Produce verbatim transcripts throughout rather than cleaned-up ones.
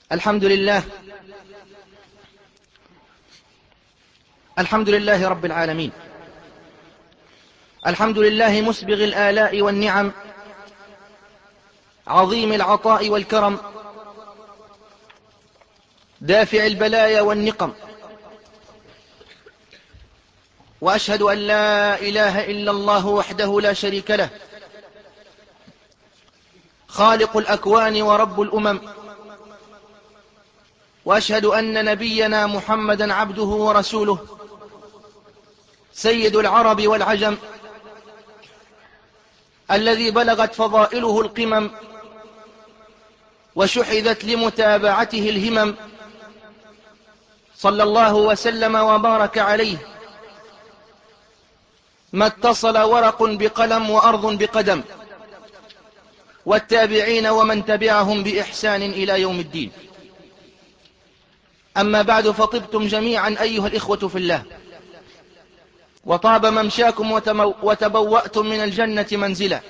الحمد لله الحمد لله رب العالمين. الحمد لله مسبغ الآلاء والنعم، عظيم العطاء والكرم، دافع البلايا والنقم. وأشهد أن لا إله إلا الله وحده لا شريك له، خالق الأكوان ورب الأمم. وأشهد أن نبينا محمدا عبده ورسوله، سيد العرب والعجم، الذي بلغت فضائله القمم وشحذت لمتابعته الهمم، صلى الله وسلم وبارك عليه، ما اتصل ورق بقلم وأرض بقدم، والتابعين ومن تبعهم بإحسان إلى يوم الدين. أما بعد، فطبتم جميعا أيها الإخوة في الله، وطاب ممشاكم وتبوأتم من الجنة منزلا.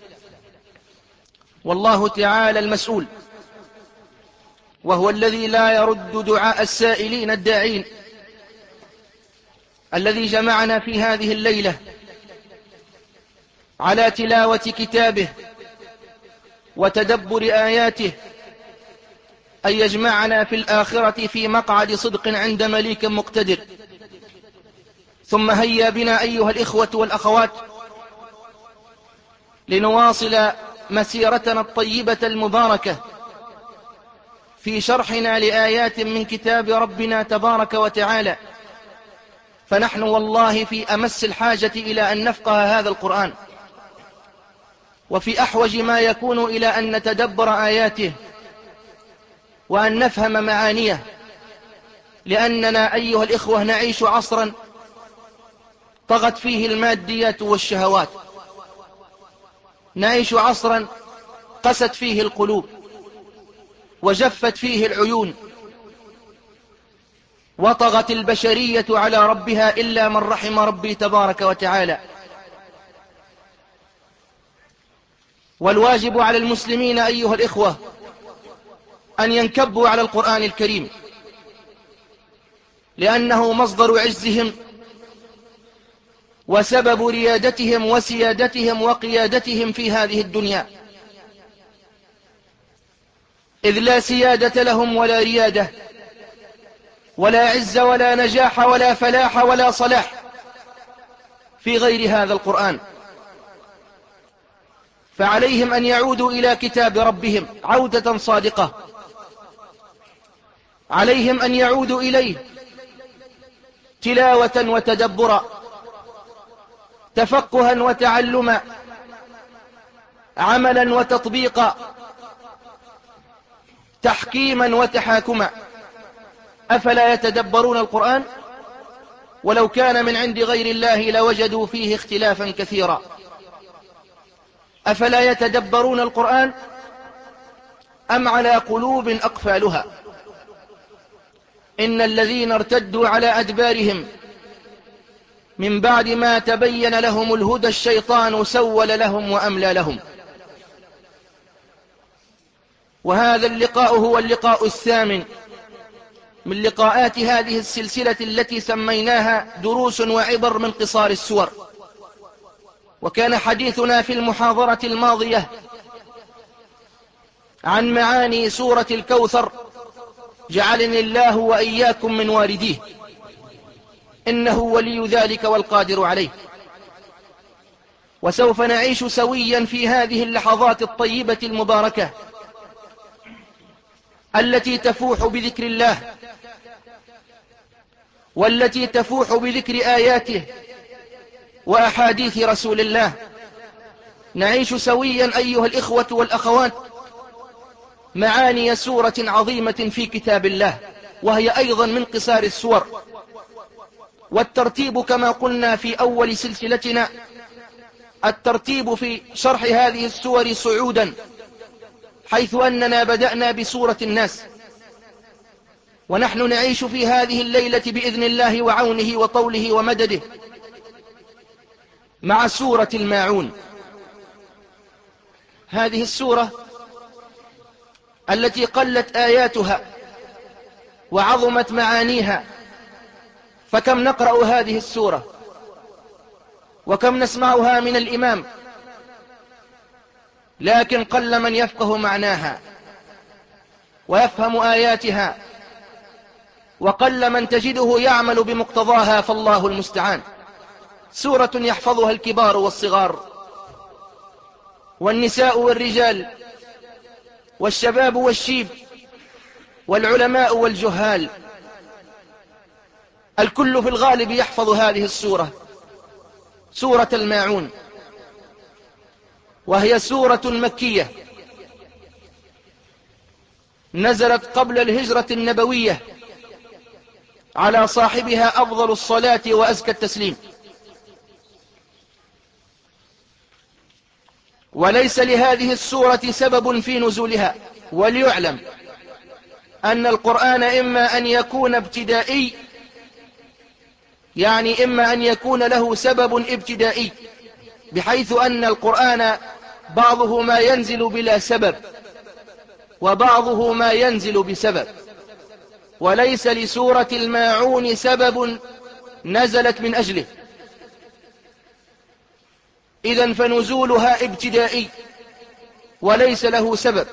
والله تعالى المسؤول، وهو الذي لا يرد دعاء السائلين الداعين، الذي جمعنا في هذه الليلة على تلاوة كتابه وتدبر آياته، أن يجمعنا في الآخرة في مقعد صدق عند مليك مقتدر. ثم هيا بنا أيها الإخوة والأخوات لنواصل مسيرتنا الطيبة المباركة في شرحنا لآيات من كتاب ربنا تبارك وتعالى. فنحن والله في أمس الحاجة إلى أن نفقه هذا القرآن، وفي أحوج ما يكون إلى أن نتدبر آياته وأن نفهم معانيه، لأننا أيها الإخوة نعيش عصرا طغت فيه الماديات والشهوات، نعيش عصرا قست فيه القلوب وجفت فيه العيون، وطغت البشرية على ربها إلا من رحم ربي تبارك وتعالى. والواجب على المسلمين أيها الإخوة أن ينكبوا على القرآن الكريم، لأنه مصدر عزهم وسبب ريادتهم وسيادتهم وقيادتهم في هذه الدنيا، إذ لا سيادة لهم ولا ريادة ولا عز ولا نجاح ولا فلاح ولا صلاح في غير هذا القرآن. فعليهم أن يعودوا إلى كتاب ربهم عودة صادقة، عليهم أن يعودوا إليه تلاوة وتدبرا، تفقها وتعلما، عملا وتطبيقا، تحكيما وتحاكما. أفلا يتدبرون القرآن؟ ولو كان من عند غير الله لوجدوا فيه اختلافا كثيرا. أفلا يتدبرون القرآن أم على قلوب أقفالها؟ إن الذين ارتدوا على أدبارهم من بعد ما تبين لهم الهدى الشيطان سول لهم وأملى لهم. وهذا اللقاء هو اللقاء الثامن من لقاءات هذه السلسلة التي سميناها دروس وعبر من قصار السور. وكان حديثنا في المحاضرة الماضية عن معاني سورة الكوثر، جعلني الله وإياكم من وارديه، إنه ولي ذلك والقادر عليه. وسوف نعيش سويا في هذه اللحظات الطيبة المباركة التي تفوح بذكر الله، والتي تفوح بذكر آياته وأحاديث رسول الله. نعيش سويا أيها الإخوة والأخوات معاني سورة عظيمة في كتاب الله، وهي أيضا من قصار السور. والترتيب كما قلنا في أول سلسلتنا، الترتيب في شرح هذه السور صعودا، حيث أننا بدأنا بسورة الناس، ونحن نعيش في هذه الليلة بإذن الله وعونه وطوله ومدده مع سورة الماعون. هذه السورة التي قلت آياتها وعظمت معانيها، فكم نقرأ هذه السورة وكم نسمعها من الإمام، لكن قل من يفقه معناها ويفهم آياتها، وقل من تجده يعمل بمقتضاها، فالله المستعان. سورة يحفظها الكبار والصغار والنساء والرجال والشباب والشيب والعلماء والجهال، الكل في الغالب يحفظ هذه السورة، سورة الماعون، وهي سورة مكية نزلت قبل الهجرة النبوية، على صاحبها أفضل الصلاة وأزكى التسليم. وليس لهذه السورة سبب في نزولها، وليعلم أن القرآن إما أن يكون ابتدائي، يعني إما أن يكون له سبب ابتدائي، بحيث أن القرآن بعضه ما ينزل بلا سبب وبعضه ما ينزل بسبب، وليس لسورة الماعون سبب نزلت من أجله، إذن فنزولها ابتدائي وليس له سبب.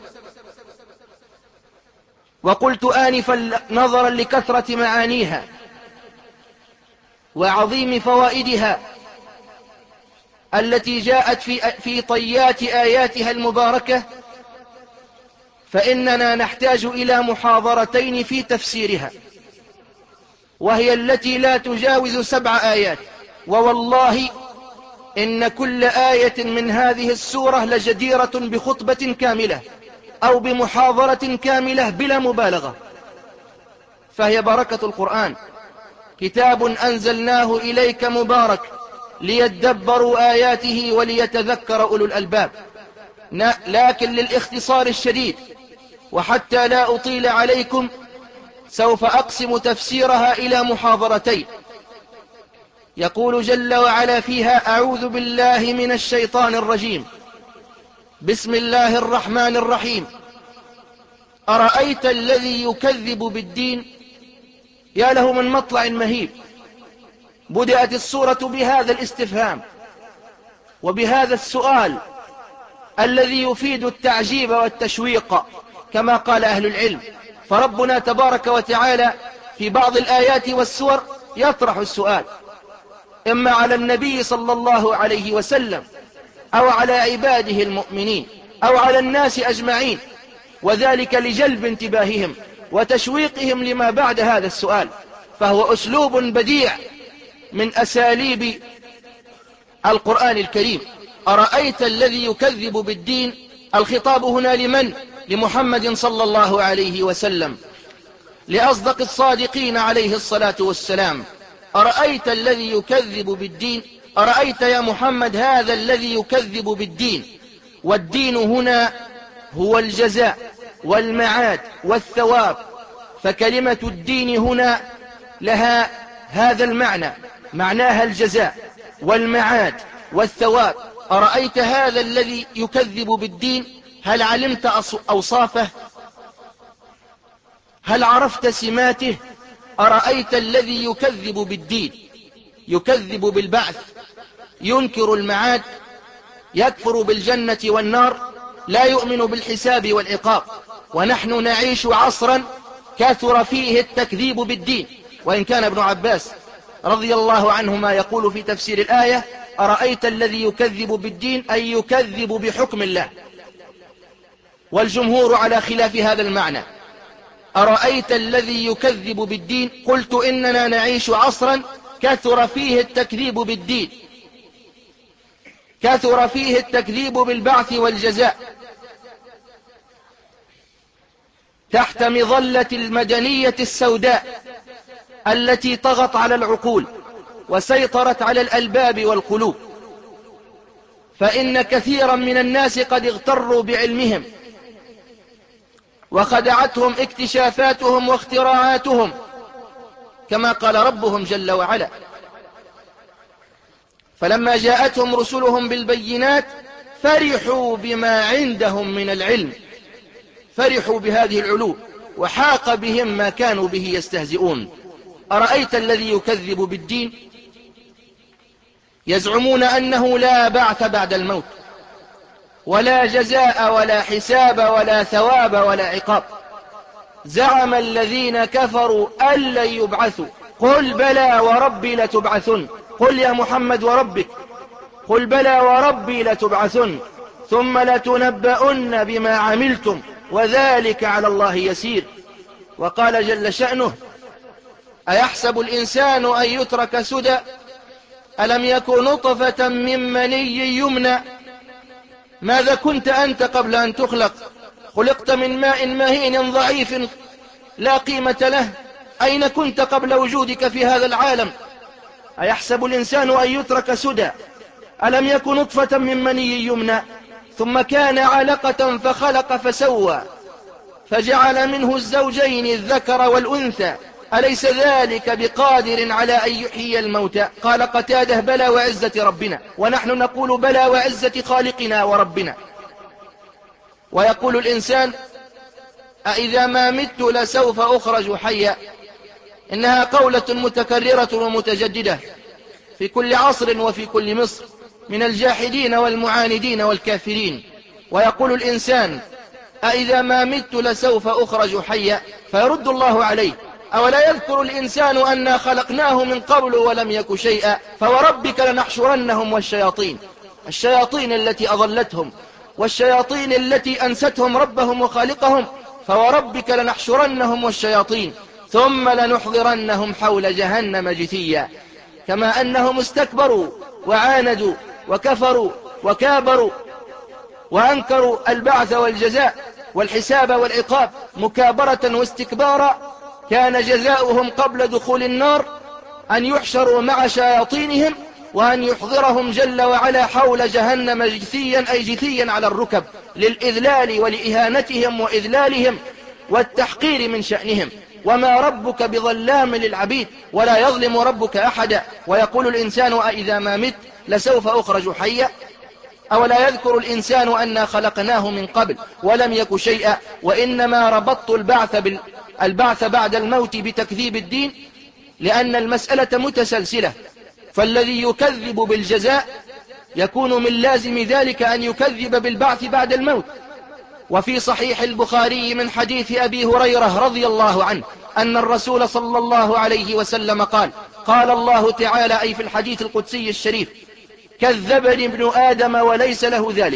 وقلت آنفا نظرا لكثرة معانيها وعظيم فوائدها التي جاءت في, في طيات آياتها المباركة، فإننا نحتاج إلى محاضرتين في تفسيرها، وهي التي لا تجاوز سبع آيات، ووالله إن كل آية من هذه السورة لجديرة بخطبة كاملة أو بمحاضرة كاملة بلا مبالغة، فهي بركة القرآن، كتاب أنزلناه إليك مبارك ليدبروا آياته وليتذكر أولو الألباب. لكن للاختصار الشديد وحتى لا أطيل عليكم سوف أقسم تفسيرها إلى محاضرتين. يقول جل وعلا فيها: أعوذ بالله من الشيطان الرجيم، بسم الله الرحمن الرحيم، أرأيت الذي يكذب بالدين. يا له من مطلع مهيب، بدأت السورة بهذا الاستفهام وبهذا السؤال الذي يفيد التعجيب والتشويق كما قال أهل العلم. فربنا تبارك وتعالى في بعض الآيات والسور يطرح السؤال إما على النبي صلى الله عليه وسلم أو على عباده المؤمنين أو على الناس أجمعين، وذلك لجلب انتباههم وتشويقهم لما بعد هذا السؤال، فهو أسلوب بديع من أساليب القرآن الكريم. أرأيت الذي يكذب بالدين، الخطاب هنا لمن؟ لمحمد صلى الله عليه وسلم، لأصدق الصادقين عليه الصلاة والسلام. أرأيت الذي يكذب بالدين، أرأيت يا محمد هذا الذي يكذب بالدين، والدين هنا هو الجزاء والمعاد والثواب، فكلمة الدين هنا لها هذا المعنى، معناها الجزاء والمعاد والثواب. أرأيت هذا الذي يكذب بالدين، هل علمت أوصافه؟ هل عرفت سماته؟ أرأيت الذي يكذب بالدين، يكذب بالبعث، ينكر المعاد، يكفر بالجنة والنار، لا يؤمن بالحساب والعقاب. ونحن نعيش عصرا كثر فيه التكذيب بالدين، وإن كان ابن عباس رضي الله عنهما يقول في تفسير الآية: أرأيت الذي يكذب بالدين، أي يكذب بحكم الله، والجمهور على خلاف هذا المعنى. أرأيت الذي يكذب بالدين، قلت إننا نعيش عصرا كثر فيه التكذيب بالدين، كثر فيه التكذيب بالبعث والجزاء، تحت مظلة المدنية السوداء التي طغت على العقول وسيطرت على الألباب والقلوب. فإن كثيرا من الناس قد اغتروا بعلمهم وخدعتهم اكتشافاتهم واختراعاتهم، كما قال ربهم جل وعلا: فلما جاءتهم رسلهم بالبينات فرحوا بما عندهم من العلم، فرحوا بهذه العلوم وحاق بهم ما كانوا به يستهزئون. أرأيت الذي يكذب بالدين؟ يزعمون أنه لا بعث بعد الموت، ولا جزاء ولا حساب ولا ثواب ولا عقاب. زعم الذين كفروا أن لن يبعثوا، قل بلى وربي لتبعثن. قل يا محمد وربك، قل بلى وربي لتبعثن ثم لتنبؤن بما عملتم وذلك على الله يسير. وقال جل شأنه: أيحسب الإنسان أن يترك سدى ألم يكن نطفة من مني يمنى ماذا كنت أنت قبل أن تخلق خلقت من ماء مهين ضعيف لا قيمة له أين كنت قبل وجودك في هذا العالم. أيحسب الإنسان أن يترك سدى ألم يكن نطفة من مني يمنى ثم كان علقة فخلق فسوى فجعل منه الزوجين الذكر والأنثى أليس ذلك بقادر على أن يحيي الموتى. قال قتاده: بلى وعزة ربنا. ونحن نقول: بلى وعزة خالقنا وربنا. ويقول الإنسان: أإذا ما مت لسوف أخرج حيا. إنها قولة متكررة ومتجددة في كل عصر وفي كل مصر من الجاحدين والمعاندين والكافرين. ويقول الإنسان: أإذا ما مت لسوف أخرج حيا. فيرد الله عليه: أولا يذكر الإنسان أنا خلقناه من قبل ولم يك شيئا. فوربك لنحشرنهم والشياطين الشياطين التي أضلتهم والشياطين التي أنستهم ربهم وخالقهم. فوربك لنحشرنهم والشياطين ثم لنحضرنهم حول جهنم جثيا. كما أنهم استكبروا وعاندوا وكفروا وكابروا وأنكروا البعث والجزاء والحساب والعقاب مكابرة واستكبارا، كان جزاؤهم قبل دخول النار أن يحشروا مع شياطينهم وأن يحضرهم جل وعلا حول جهنم جثيا، أي جثيا على الركب، للإذلال ولإهانتهم وإذلالهم والتحقير من شأنهم. وما ربك بظلام للعبيد ولا يظلم ربك أحدا. ويقول الإنسان: أإذا ما مت لسوف أخرج حيا. أولا يذكر الإنسان أنا خلقناه من قبل ولم يك شيئا. وإنما ربطت البعث, بال... البعث بعد الموت بتكذيب الدين لأن المسألة متسلسلة، فالذي يكذب بالجزاء يكون من لازم ذلك أن يكذب بالبعث بعد الموت. وفي صحيح البخاري من حديث أبي هريرة رضي الله عنه أن الرسول صلى الله عليه وسلم قال: قال الله تعالى، أي في الحديث القدسي الشريف: كذبني ابن آدم وليس له ذلك،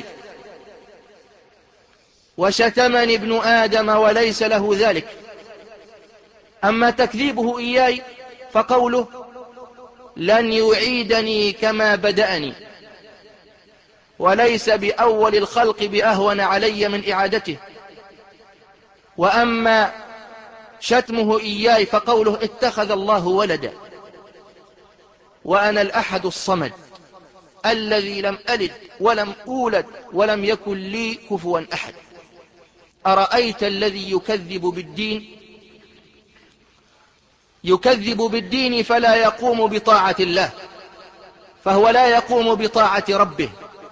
وشتمني ابن آدم وليس له ذلك. أما تكذيبه إياي فقوله: لن يعيدني كما بدأني، وليس بأول الخلق بأهون علي من إعادته. وأما شتمه إياي فقوله: اتخذ الله ولدا وأنا الأحد الصمد الذي لم ألد ولم أولد ولم يكن لي كفوا أحد. أرأيت الذي يكذب بالدين؟ يكذب بالدين فلا يقوم بطاعة الله، فهو لا يقوم بطاعة ربه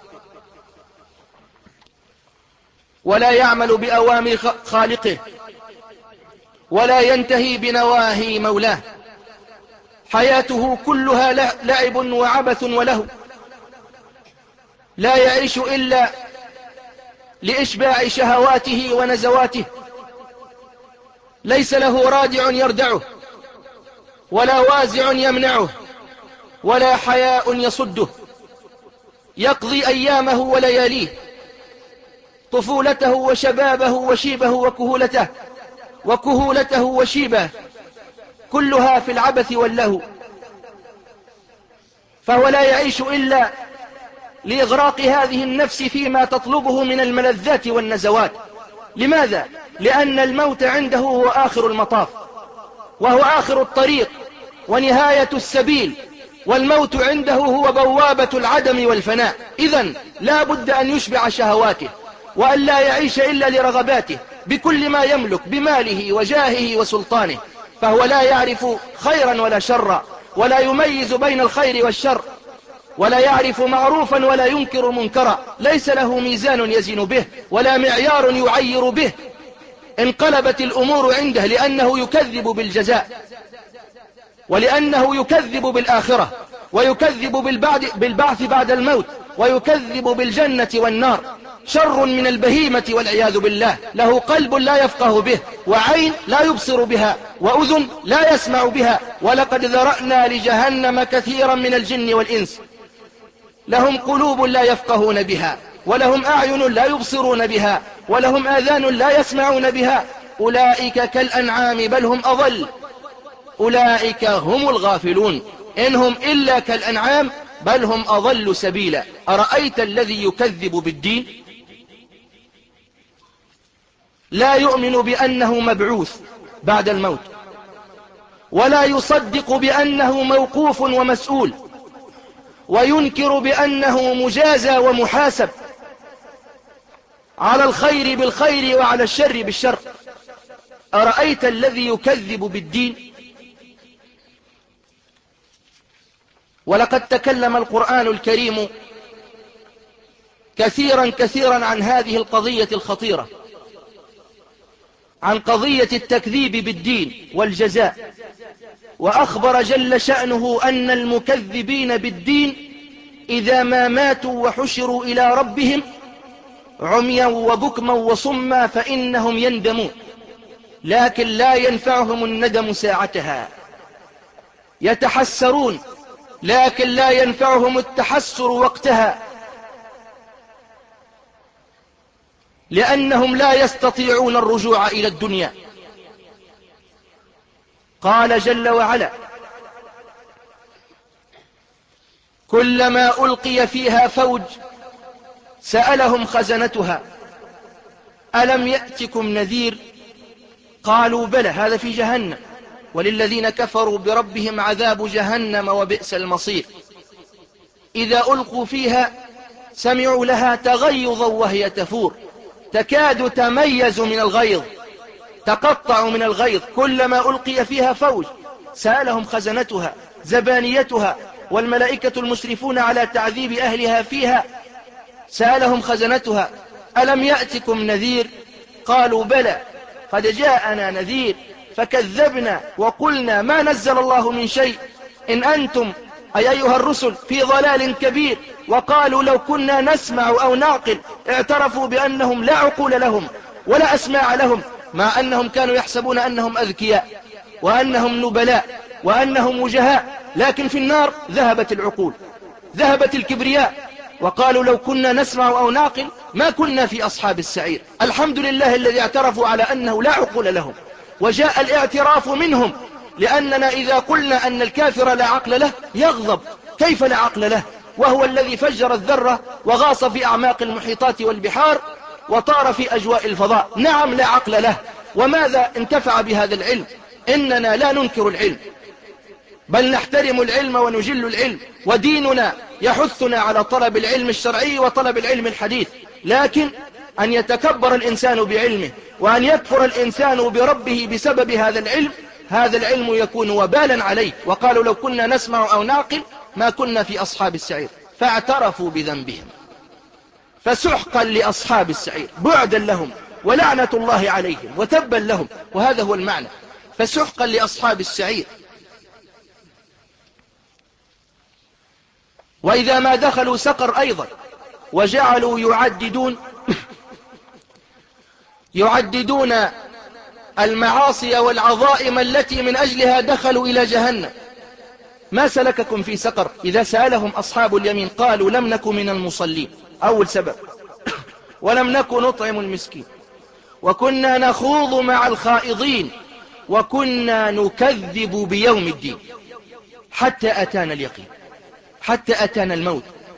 ولا يعمل بأوامر خالقه ولا ينتهي بنواهي مولاه. حياته كلها لعب وعبث وله، لا يعيش إلا لإشباع شهواته ونزواته، ليس له رادع يردعه ولا وازع يمنعه ولا حياء يصده. يقضي أيامه ولياليه، طفولته وشبابه وشيبه وكهولته وكهولته وشيبه كلها في العبث واللهو، فهو لا يعيش إلا لإغراق هذه النفس فيما تطلبه من الملذات والنزوات. لماذا؟ لأن الموت عنده هو آخر المطاف، وهو آخر الطريق ونهاية السبيل، والموت عنده هو بوابة العدم والفناء. إذن لا بد أن يشبع شهواته وأن لا يعيش إلا لرغباته بكل ما يملك بماله وجاهه وسلطانه، فهو لا يعرف خيرا ولا شرا، ولا يميز بين الخير والشر، ولا يعرف معروفا ولا ينكر منكرا، ليس له ميزان يزن به ولا معيار يعير به، انقلبت الأمور عنده، لأنه يكذب بالجزاء، ولأنه يكذب بالآخرة، ويكذب بالبعث بعد الموت، ويكذب بالجنة والنار. شر من البهيمة والعياذ بالله. له قلب لا يفقه به، وعين لا يبصر بها، وأذن لا يسمع بها. ولقد ذرأنا لجهنم كثيرا من الجن والإنس لهم قلوب لا يفقهون بها، ولهم أعين لا يبصرون بها، ولهم آذان لا يسمعون بها. أولئك كالأنعام بل هم أضل، أولئك هم الغافلون، إنهم إلا كالأنعام بل هم أضل سبيلا. أرأيت الذي يكذب بالدين؟ لا يؤمن بأنه مبعوث بعد الموت، ولا يصدق بأنه موقوف ومسؤول، وينكر بأنه مجازى ومحاسب على الخير بالخير وعلى الشر بالشر. أرأيت الذي يكذب بالدين؟ ولقد تكلم القرآن الكريم كثيرا كثيرا عن هذه القضية الخطيرة، عن قضية التكذيب بالدين والجزاء، وأخبر جل شأنه أن المكذبين بالدين إذا ما ماتوا وحشروا إلى ربهم عميا وبكما وصما فإنهم يندمون، لكن لا ينفعهم الندم ساعتها. يتحسرون لكن لا ينفعهم التحسر وقتها، لأنهم لا يستطيعون الرجوع إلى الدنيا. قال جل وعلا: كلما ألقي فيها فوج سألهم خزنتها ألم يأتكم نذير قالوا بلى. هذا في جهنم، وللذين كفروا بربهم عذاب جهنم وبئس المصير. إذا ألقوا فيها سمعوا لها تغيظا وهي تفور، تكاد تميز من الغيظ، تقطع من الغيظ. كلما ألقي فيها فوج سألهم خزنتها زبانيتها والملائكة المشرفون على تعذيب أهلها فيها، سألهم خزنتها ألم يأتكم نذير قالوا بلى قد جاءنا نذير فكذبنا وقلنا ما نزل الله من شيء إن أنتم أي أيها الرسل في ضلال كبير. وقالوا لو كنا نسمع أو نعقل. اعترفوا بأنهم لا عقول لهم ولا أسماع لهم، مع أنهم كانوا يحسبون أنهم أذكياء وأنهم نبلاء وأنهم وجهاء، لكن في النار ذهبت العقول، ذهبت الكبرياء. وقالوا لو كنا نسمع أو نعقل ما كنا في أصحاب السعير. الحمد لله الذي اعترفوا على أنه لا عقول لهم، وجاء الاعتراف منهم، لأننا إذا قلنا أن الكافر لا عقل له يغضب. كيف لا عقل له وهو الذي فجر الذرة وغاص في أعماق المحيطات والبحار وطار في أجواء الفضاء؟ نعم لا عقل له. وماذا انتفع بهذا العلم؟ إننا لا ننكر العلم، بل نحترم العلم ونجل العلم، وديننا يحثنا على طلب العلم الشرعي وطلب العلم الحديث. لكن أن يتكبر الإنسان بعلمه وأن يكفر الإنسان بربه بسبب هذا العلم، هذا العلم يكون وبالا عليه. وقالوا لو كنا نسمع أو نعقل ما كنا في أصحاب السعير، فاعترفوا بذنبهم فسحقا لأصحاب السعير، بعدا لهم ولعنة الله عليهم وتبا لهم. وهذا هو المعنى، فسحقا لأصحاب السعير. وإذا ما دخلوا سقر أيضا وجعلوا يعددون يعددون المعاصي والعظائم التي من أجلها دخلوا إلى جهنم. ما سلككم في سقر؟ إذا سألهم أصحاب اليمين قالوا لم نكن من المصلين، أول سبب، ولم نكن نطعم المسكين، وكنا نخوض مع الخائضين، وكنا نكذب بيوم الدين حتى أتانا اليقين، حتى أتانا الموت.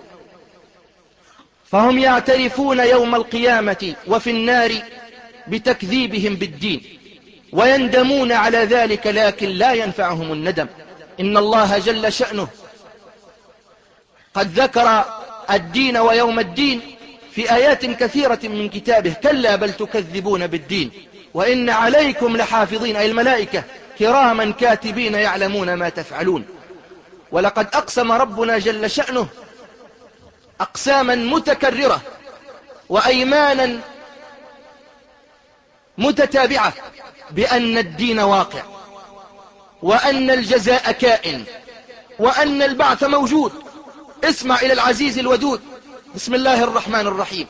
فهم يعترفون يوم القيامة وفي النار بتكذيبهم بالدين، ويندمون على ذلك، لكن لا ينفعهم الندم. إن الله جل شأنه قد ذكر الدين ويوم الدين في آيات كثيرة من كتابه. كلا بل تكذبون بالدين وإن عليكم لحافظين، أي الملائكة كراما كاتبين يعلمون ما تفعلون. ولقد أقسم ربنا جل شأنه أقساما متكررة وأيمانا متتابعة بأن الدين واقع، وأن الجزاء كائن، وأن البعث موجود. اسمع إلى العزيز الودود. بسم الله الرحمن الرحيم.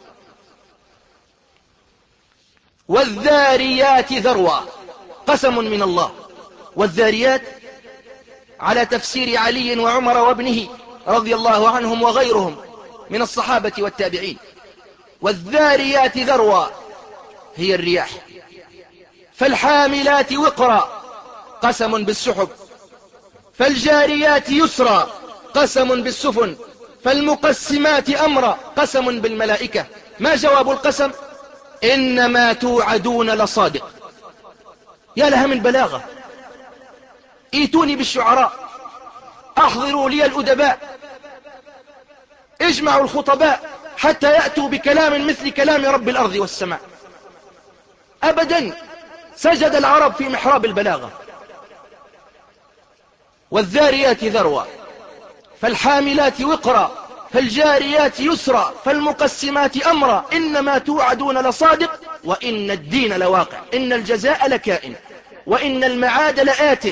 والذاريات ذروا، قسم من الله. والذاريات على تفسير علي وعمر وابنه رضي الله عنهم وغيرهم من الصحابة والتابعين. والذاريات ذروا هي الرياح. فالحاملات وقرا، قسم بالسحب. فالجاريات يسرا، قسم بالسفن. فالمقسمات أمرا، قسم بالملائكة. ما جواب القسم؟ إنما توعدون لصادق. يا لها من بلاغة. ايتوني بالشعراء، احضروا لي الأدباء، اجمعوا الخطباء حتى يأتوا بكلام مثل كلام رب الأرض والسماء. أبدا، سجد العرب في محراب البلاغة. والذاريات ذروا، فالحاملات وقرا، فالجاريات يسرا، فالمقسمات أمرا، إنما توعدون لصادق وإن الدين لواقع. إن الجزاء لكائن وإن المعاد لآت.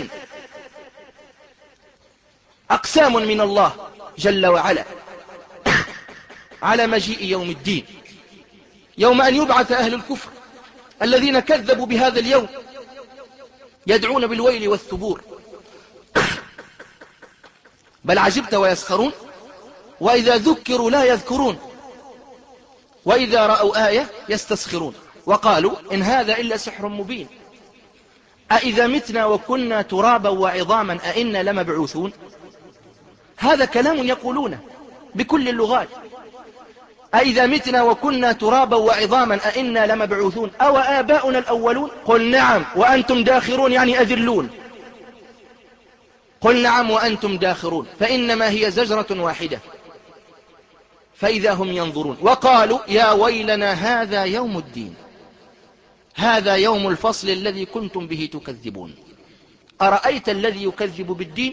أقسام من الله جل وعلا على مجيء يوم الدين، يوم أن يبعث أهل الكفر الذين كذبوا بهذا اليوم يدعون بالويل والثبور. بل عجبت ويسخرون وإذا ذكروا لا يذكرون وإذا رأوا آية يستسخرون وقالوا إن هذا إلا سحر مبين أإذا متنا وكنا ترابا وعظاما أإنا لمبعوثون. هذا كلام يقولونه بكل اللغات. أإذا متنا وكنا ترابا وعظاما أإنا لمبعوثون أو آباؤنا الأولون. قل نعم وأنتم داخرون، يعني أذلون. قل نعم وأنتم داخرون، فإنما هي زجرة واحدة فإذا هم ينظرون. وقالوا يا ويلنا هذا يوم الدين، هذا يوم الفصل الذي كنتم به تكذبون. أرأيت الذي يكذب بالدين؟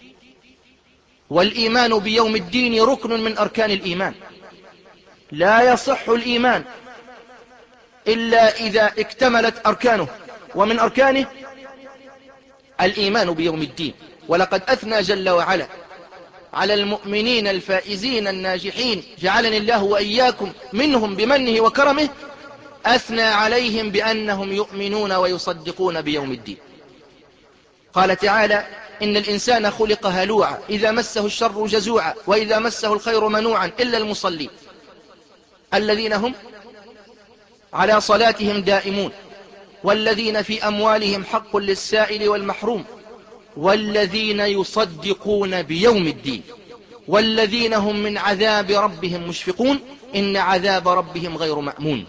والإيمان بيوم الدين ركن من أركان الإيمان. لا يصح الإيمان إلا إذا اكتملت أركانه، ومن أركانه الإيمان بيوم الدين. ولقد أثنى جل وعلا على المؤمنين الفائزين الناجحين، جعلني الله وإياكم منهم بمنه وكرمه، أثنى عليهم بأنهم يؤمنون ويصدقون بيوم الدين. قال تعالى إن الإنسان خلق هلوعا إذا مسه الشر جزوعا وإذا مسه الخير منوعا إلا المصلين الذين هم على صلاتهم دائمون والذين في أموالهم حق للسائل والمحروم والذين يصدقون بيوم الدين والذين هم من عذاب ربهم مشفقون إن عذاب ربهم غير مأمون.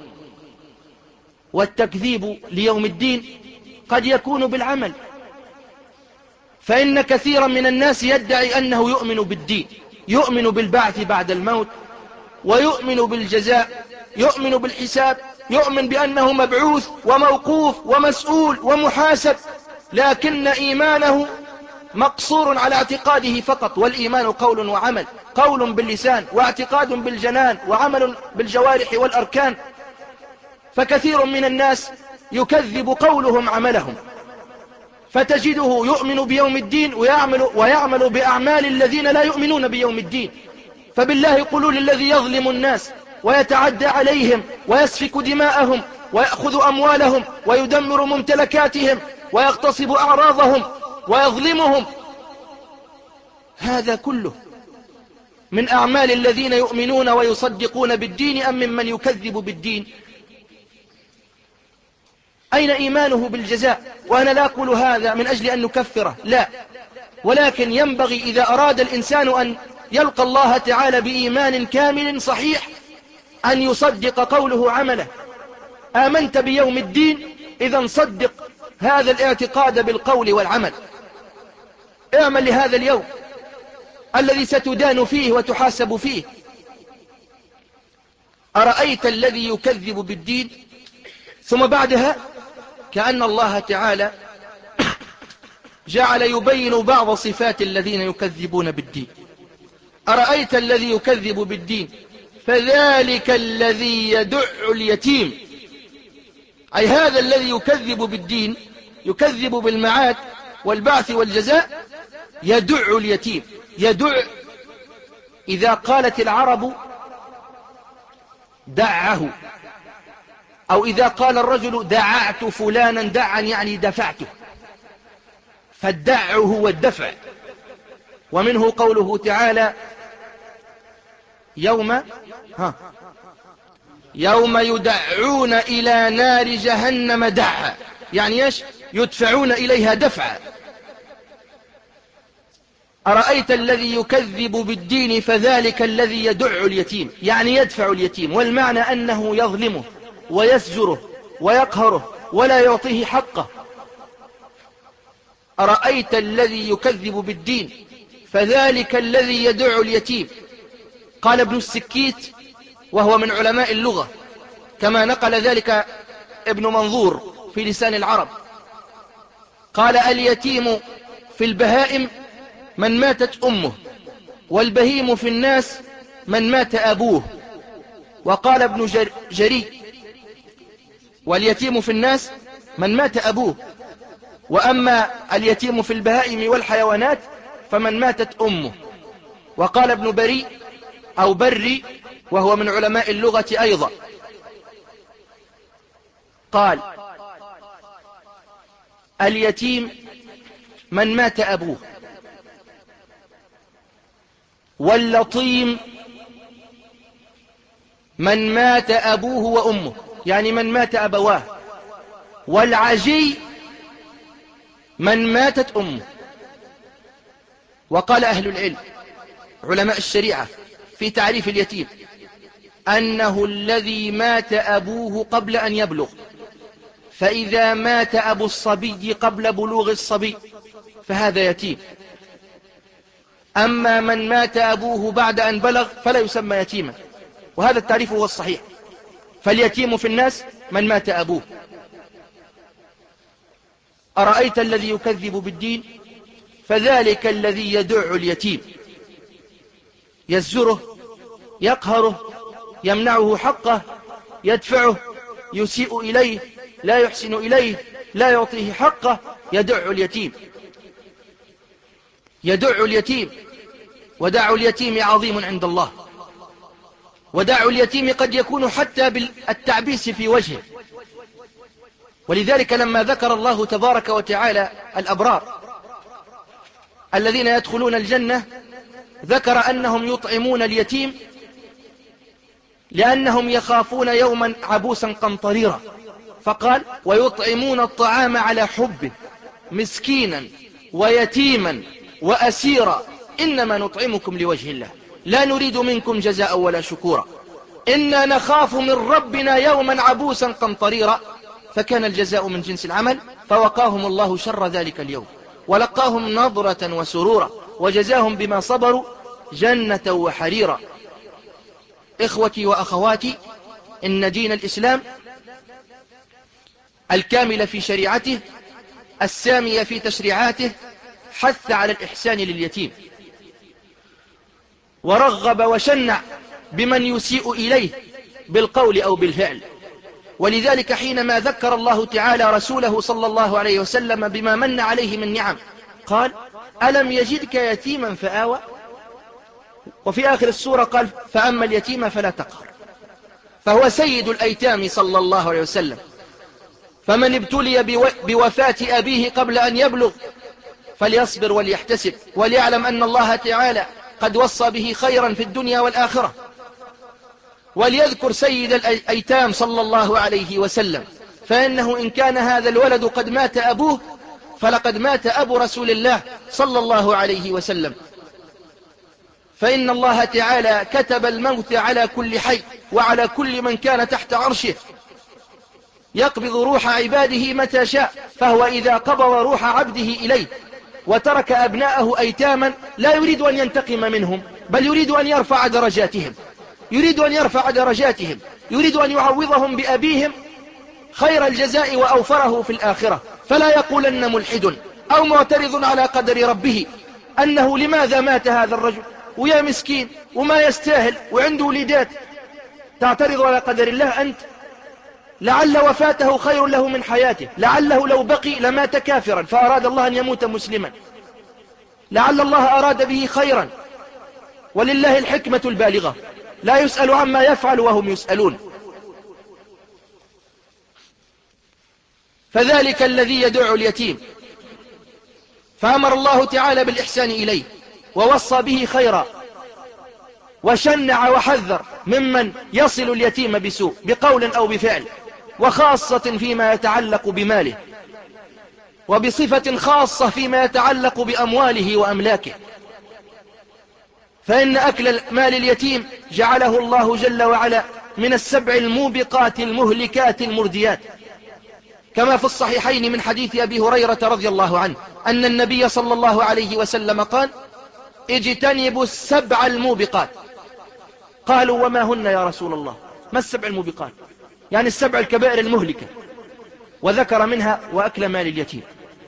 والتكذيب ليوم الدين قد يكون بالعمل، فإن كثيرا من الناس يدعي أنه يؤمن بالدين، يؤمن بالبعث بعد الموت، ويؤمن بالجزاء، يؤمن بالحساب، يؤمن بأنه مبعوث وموقوف ومسؤول ومحاسب، لكن إيمانه مقصور على اعتقاده فقط. والإيمان قول وعمل، قول باللسان واعتقاد بالجنان وعمل بالجوارح والأركان. فكثير من الناس يكذب قولهم عملهم، فتجده يؤمن بيوم الدين ويعمل, ويعمل بأعمال الذين لا يؤمنون بيوم الدين. فبالله قولوا للذي يظلم الناس ويتعدى عليهم ويسفك دماءهم ويأخذ أموالهم ويدمر ممتلكاتهم ويغتصب أعراضهم ويظلمهم، هذا كله من أعمال الذين يؤمنون ويصدقون بالدين أم ممن يكذب بالدين؟ أين إيمانه بالجزاء؟ وأنا لا أقول هذا من أجل أن نكفره، لا، ولكن ينبغي إذا أراد الإنسان أن يلقى الله تعالى بإيمان كامل صحيح أن يصدق قوله عمله. آمنت بيوم الدين، إذا صدق هذا الاعتقاد بالقول والعمل. اعمل لهذا اليوم الذي ستدان فيه وتحاسب فيه. أرأيت الذي يكذب بالدين؟ ثم بعدها كأن الله تعالى جعل يبين بعض صفات الذين يكذبون بالدين. أرأيت الذي يكذب بالدين؟ فذلك الذي يدع اليتيم أي هذا الذي يكذب بالدين، يكذب بالمعاد والبعث والجزاء، يدع اليتيم. يدع، إذا قالت العرب دعه، أو إذا قال الرجل دععت فلانا دعا يعني دفعته، فالدع هو الدفع. ومنه قوله تعالى يوم ها يوم يدعون إلى نار جهنم دعا، يعني ايش؟ يدفعون إليها دفعا. أرأيت الذي يكذب بالدين فذلك الذي يدع اليتيم، يعني يدفع اليتيم، والمعنى أنه يظلمه ويسجره ويقهره ولا يعطيه حقه. أرأيت الذي يكذب بالدين فذلك الذي يدع اليتيم. قال ابن السكيت وهو من علماء اللغة، كما نقل ذلك ابن منظور في لسان العرب، قال اليتيم في البهائم من ماتت أمه، والبهيم في الناس من مات أبوه. وقال ابن جري واليتيم في الناس من مات أبوه، وأما اليتيم في البهائم والحيوانات فمن ماتت أمه. وقال ابن بري أو بري وهو من علماء اللغة أيضا، قال اليتيم من مات أبوه، واللطيم من مات أبوه وأمه، يعني من مات أبواه، والعجي من ماتت أمه. وقال أهل العلم علماء الشريعة في تعريف اليتيم أنه الذي مات أبوه قبل أن يبلغ، فإذا مات أبو الصبي قبل بلوغ الصبي فهذا يتيم. أما من مات أبوه بعد أن بلغ فلا يسمى يتيما، وهذا التعريف هو الصحيح. فاليتيم في الناس من مات أبوه. أرأيت الذي يكذب بالدين فذلك الذي يدع اليتيم، يزجره، يقهره، يمنعه حقه، يدفعه، يسيء إليه، لا يحسن إليه، لا يعطيه حقه، يدع اليتيم. يدع اليتيم. ودع اليتيم عظيم عند الله، ودع اليتيم قد يكون حتى بالتعبيس في وجهه. ولذلك لما ذكر الله تبارك وتعالى الأبرار الذين يدخلون الجنة ذكر أنهم يطعمون اليتيم لأنهم يخافون يوما عبوسا قمطريرا، فقال ويطعمون الطعام على حبه مسكينا ويتيما وأسيرا إنما نطعمكم لوجه الله لا نريد منكم جزاء ولا شكورا إنا نخاف من ربنا يوما عبوسا قمطريرا، فكان الجزاء من جنس العمل فوقاهم الله شر ذلك اليوم ولقاهم نظرة وسرورا وجزاهم بما صبروا جنة وحريرا. إخوتي وأخواتي، إن دين الإسلام الكامل في شريعته السامية في تشريعاته حث على الإحسان لليتيم، ورغب وشنع بمن يسيء إليه بالقول أو بالفعل. ولذلك حينما ذكر الله تعالى رسوله صلى الله عليه وسلم بما من عليه من نعم قال ألم يجدك يتيما فآوى، وفي آخر السورة قال فأما اليتيم فلا تقهر، فهو سيد الأيتام صلى الله عليه وسلم. فمن ابتلي بوفاة أبيه قبل أن يبلغ فليصبر وليحتسب وليعلم أن الله تعالى قد وصى به خيرا في الدنيا والآخرة. وليذكر سيد الأيتام صلى الله عليه وسلم، فإنه إن كان هذا الولد قد مات أبوه فلقد مات أبو رسول الله صلى الله عليه وسلم. فإن الله تعالى كتب الموت على كل حي وعلى كل من كان تحت عرشه، يقبض روح عباده متى شاء، فهو إذا قبض روح عبده إليه وترك أبناءه أيتاما لا يريد أن ينتقم منهم، بل يريد أن يرفع درجاتهم، يريد أن يرفع درجاتهم يريد أن يعوضهم بأبيهم خير الجزاء وأوفره في الآخرة. فلا يقولن ملحد أو معترض على قدر ربه أنه لماذا مات هذا الرجل ويا مسكين وما يستاهل وعنده وليدات، تعترض على قدر الله أنت؟ لعل وفاته خير له من حياته، لعله لو بقي لمات كافرا فأراد الله أن يموت مسلما، لعل الله أراد به خيرا، ولله الحكمة البالغة، لا يسأل عما يفعل وهم يسألون. فذلك الذي يدع اليتيم، فأمر الله تعالى بالإحسان إليه ووصى به خيرا، وشنع وحذر ممن يصل اليتيم بسوء بقول أو بفعل، وخاصة فيما يتعلق بماله، وبصفة خاصة فيما يتعلق بأمواله وأملاكه. فإن أكل مال اليتيم جعله الله جل وعلا من السبع الموبقات المهلكات المرديات، كما في الصحيحين من حديث أبي هريرة رضي الله عنه أن النبي صلى الله عليه وسلم قال: اجتنبوا السبع الموبقات. قالوا: وما هن يا رسول الله؟ ما السبع الموبقات؟ يعني السبع الكبائر المهلكة، وذكر منها وأكل مال اليتيم.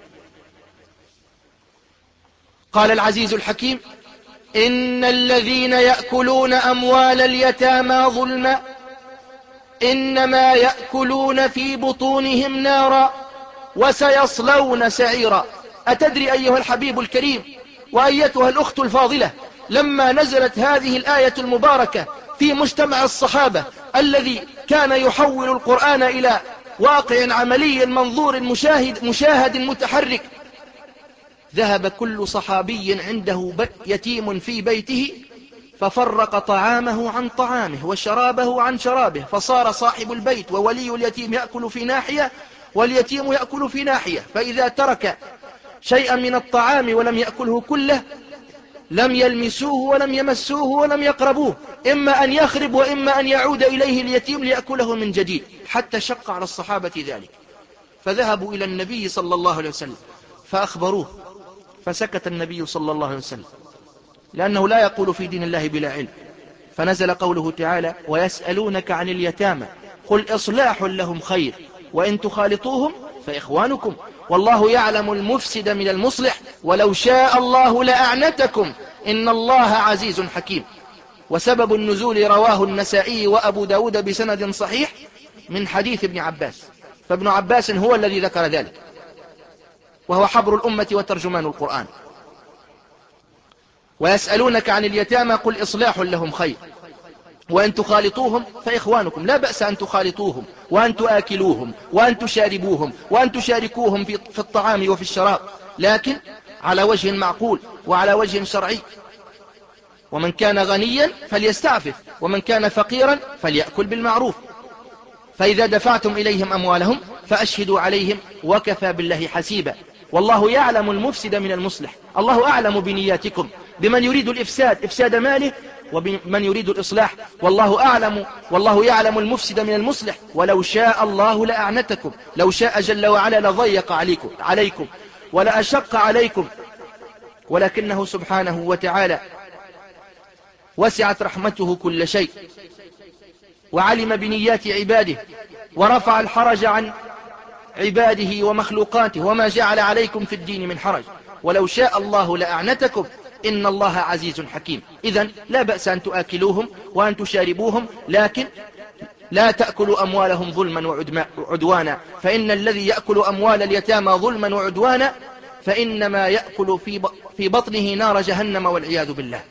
قال العزيز الحكيم: إن الذين يأكلون أموال اليتامى ظلما إنما يأكلون في بطونهم نارا وسيصلون سعيرا. أتدري أيها الحبيب الكريم وأيتها الأخت الفاضلة، لما نزلت هذه الآية المباركة في مجتمع الصحابة الذي كان يحول القرآن إلى واقع عملي منظور مشاهد, مشاهد متحرك، ذهب كل صحابي عنده يتيم في بيته ففرق طعامه عن طعامه وشرابه عن شرابه، فصار صاحب البيت وولي اليتيم يأكل في ناحية واليتيم يأكل في ناحية، فإذا ترك شيئا من الطعام ولم يأكله كله لم يلمسوه ولم يمسوه ولم يقربوه، إما أن يخرب وإما أن يعود إليه اليتيم ليأكله من جديد، حتى شق على الصحابة ذلك. فذهبوا إلى النبي صلى الله عليه وسلم فأخبروه، فسكت النبي صلى الله عليه وسلم، لأنه لا يقول في دين الله بلا علم. فنزل قوله تعالى: ويسألونك عن اليتامى قل إصلاح لهم خير وإن تخالطوهم فإخوانكم والله يعلم المفسد من المصلح ولو شاء الله لأعنتكم إن الله عزيز حكيم. وسبب النزول رواه النسائي وأبو داود بسند صحيح من حديث ابن عباس، فابن عباس هو الذي ذكر ذلك، وهو حبر الأمة وترجمان القرآن. ويسألونك عن اليتامى قل إصلاح لهم خير وأن تخالطوهم فإخوانكم. لا بأس أن تخالطوهم وأن تآكلوهم وأن تشاربوهم وأن تشاركوهم في الطعام وفي الشراب، لكن على وجه معقول وعلى وجه شرعي. ومن كان غنيا فليستعفف ومن كان فقيرا فليأكل بالمعروف. فإذا دفعتم إليهم أموالهم فأشهدوا عليهم وكفى بالله حسيبا والله يعلم المفسد من المصلح. الله أعلم بنياتكم، بمن يريد الإفساد إفساد ماله وبمن يريد الإصلاح، والله أعلم والله يعلم المفسد من المصلح ولو شاء الله لأعنتكم. لو شاء جل وعلا لضيق عليكم, عليكم ولأشق عليكم، ولكنه سبحانه وتعالى وسعت رحمته كل شيء وعلم بنيات عباده ورفع الحرج عن عباده ومخلوقاته وما جعل عليكم في الدين من حرج، ولو شاء الله لأعنتكم إن الله عزيز حكيم. إذن لا بأس أن تآكلوهم وأن تشاربوهم، لكن لا تأكلوا أموالهم ظلما وعدوانا، فإن الذي يأكل أموال اليتامى ظلما وعدوانا فإنما يأكل في بطنه نار جهنم والعياذ بالله.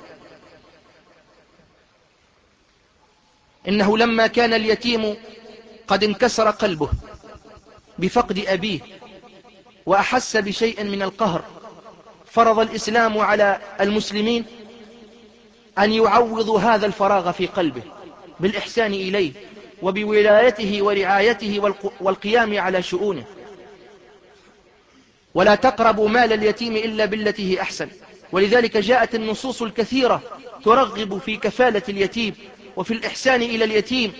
إنه لما كان اليتيم قد انكسر قلبه بفقد أبيه وأحس بشيء من القهر، فرض الإسلام على المسلمين أن يعوضوا هذا الفراغ في قلبه بالإحسان إليه وبولايته ورعايته والقيام على شؤونه. ولا تقربوا مال اليتيم إلا بالتي هي أحسن، ولذلك جاءت النصوص الكثيرة ترغب في كفالة اليتيم وفي الإحسان إلى اليتيم،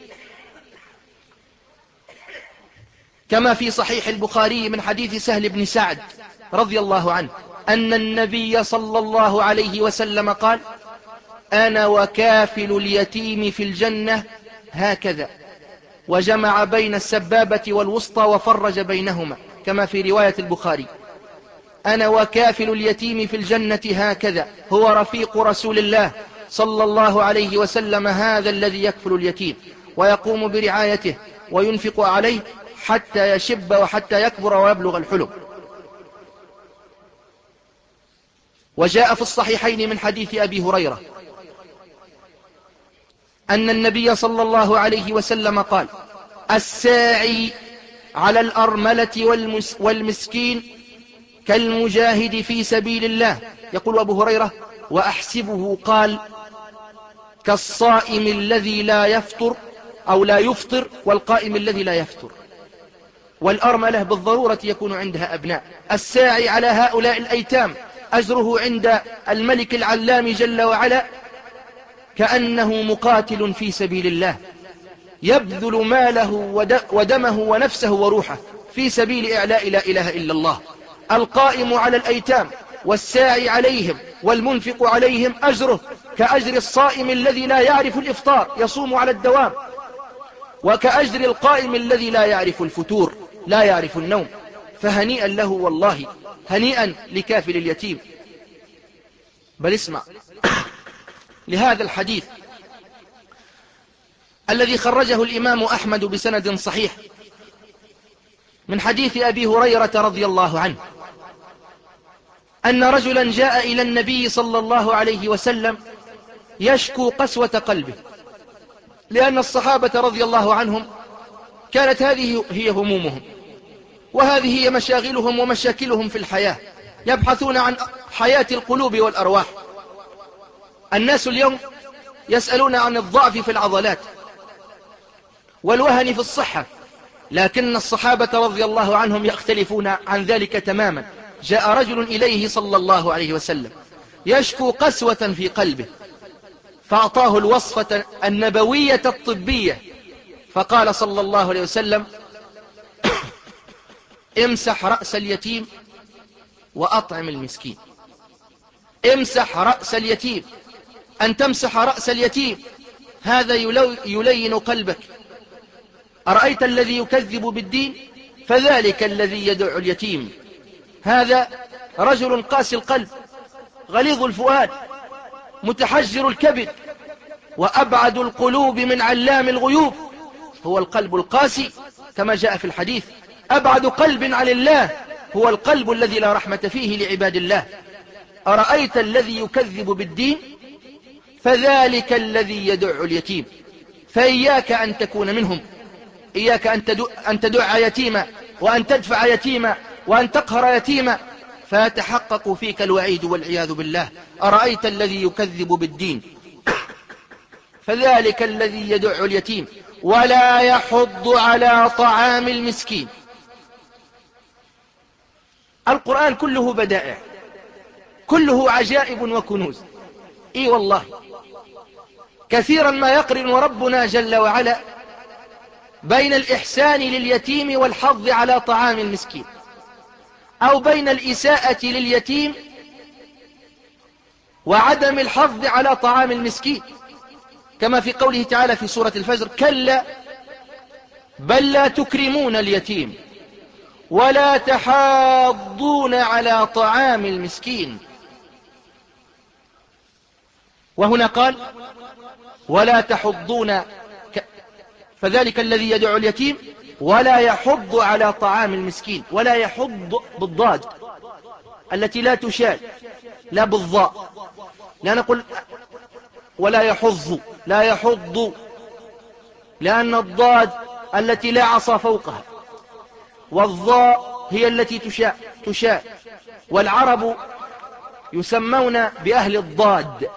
كما في صحيح البخاري من حديث سهل بن سعد رضي الله عنه أن النبي صلى الله عليه وسلم قال: أنا وكافل اليتيم في الجنة هكذا، وجمع بين السبابة والوسطى وفرج بينهما، كما في رواية البخاري: أنا وكافل اليتيم في الجنة هكذا، هو رفيق رسول الله صلى الله عليه وسلم هذا الذي يكفل اليتيم ويقوم برعايته وينفق عليه حتى يشب وحتى يكبر ويبلغ الحلم. وجاء في الصحيحين من حديث أبي هريرة أن النبي صلى الله عليه وسلم قال: الساعي على الأرملة والمس والمسكين كالمجاهد في سبيل الله. يقول أبو هريرة: وأحسبه قال كالصائم الذي لا يفطر أو لا يفطر والقائم الذي لا يفطر. والأرملة بالضرورة يكون عندها أبناء. الساعي على هؤلاء الأيتام أجره عند الملك العلام جل وعلا كأنه مقاتل في سبيل الله، يبذل ماله ودمه ونفسه وروحه في سبيل إعلاء لا إله إلا الله. القائم على الأيتام والساعي عليهم والمنفق عليهم أجره كأجر الصائم الذي لا يعرف الإفطار يصوم على الدوام، وكأجر القائم الذي لا يعرف الفتور لا يعرف النوم. فهنيئا له والله، هنيئا لكافل اليتيم. بل اسمع لهذا الحديث الذي خرجه الإمام أحمد بسند صحيح من حديث أبي هريرة رضي الله عنه أن رجلا جاء إلى النبي صلى الله عليه وسلم يشكو قسوة قلبه، لأن الصحابة رضي الله عنهم كانت هذه هي همومهم، وهذه هي مشاغلهم ومشاكلهم في الحياة، يبحثون عن حياة القلوب والأرواح. الناس اليوم يسألون عن الضعف في العضلات والوهن في الصحة، لكن الصحابة رضي الله عنهم يختلفون عن ذلك تماما. جاء رجل إليه صلى الله عليه وسلم يشكو قسوة في قلبه، فأعطاه الوصفة النبوية الطبية، فقال صلى الله عليه وسلم: امسح رأس اليتيم وأطعم المسكين. امسح رأس اليتيم، أن تمسح رأس اليتيم هذا يلين قلبك. أرأيت الذي يكذب بالدين فذلك الذي يدع اليتيم. هذا رجل قاسي القلب غليظ الفؤاد متحجر الكبد، وأبعد القلوب من علام الغيوب هو القلب القاسي، كما جاء في الحديث: أبعد قلب عن الله هو القلب الذي لا رحمة فيه لعباد الله. أرأيت الذي يكذب بالدين فذلك الذي يدع اليتيم. فإياك أن تكون منهم، إياك أن تدع يتيما وأن تدفع يتيما وأن تقهر يتيما، فيتحقق فيك الوعيد والعياذ بالله. أرأيت الذي يكذب بالدين فذلك الذي يدع اليتيم ولا يحض على طعام المسكين. القرآن كله بدائع، كله عجائب وكنوز. إي والله كثيرا ما يقرن ربنا جل وعلا بين الإحسان لليتيم والحظ على طعام المسكين، أو بين الإساءة لليتيم وعدم الحظ على طعام المسكين، كما في قوله تعالى في سورة الفجر: كلا بل لا تكرمون اليتيم ولا تحاضون على طعام المسكين. وهنا قال: ولا تحضون ك... فذلك الذي يدعو اليتيم ولا يحض على طعام المسكين. ولا يحض بالضاد التي لا تشال، لا بالضاء، لا نقول ولا يحض، لا يحض، لأن الضاد التي لا عصا فوقها، والضاء هي التي تشاء تشاء والعرب يسمون بأهل الضاد،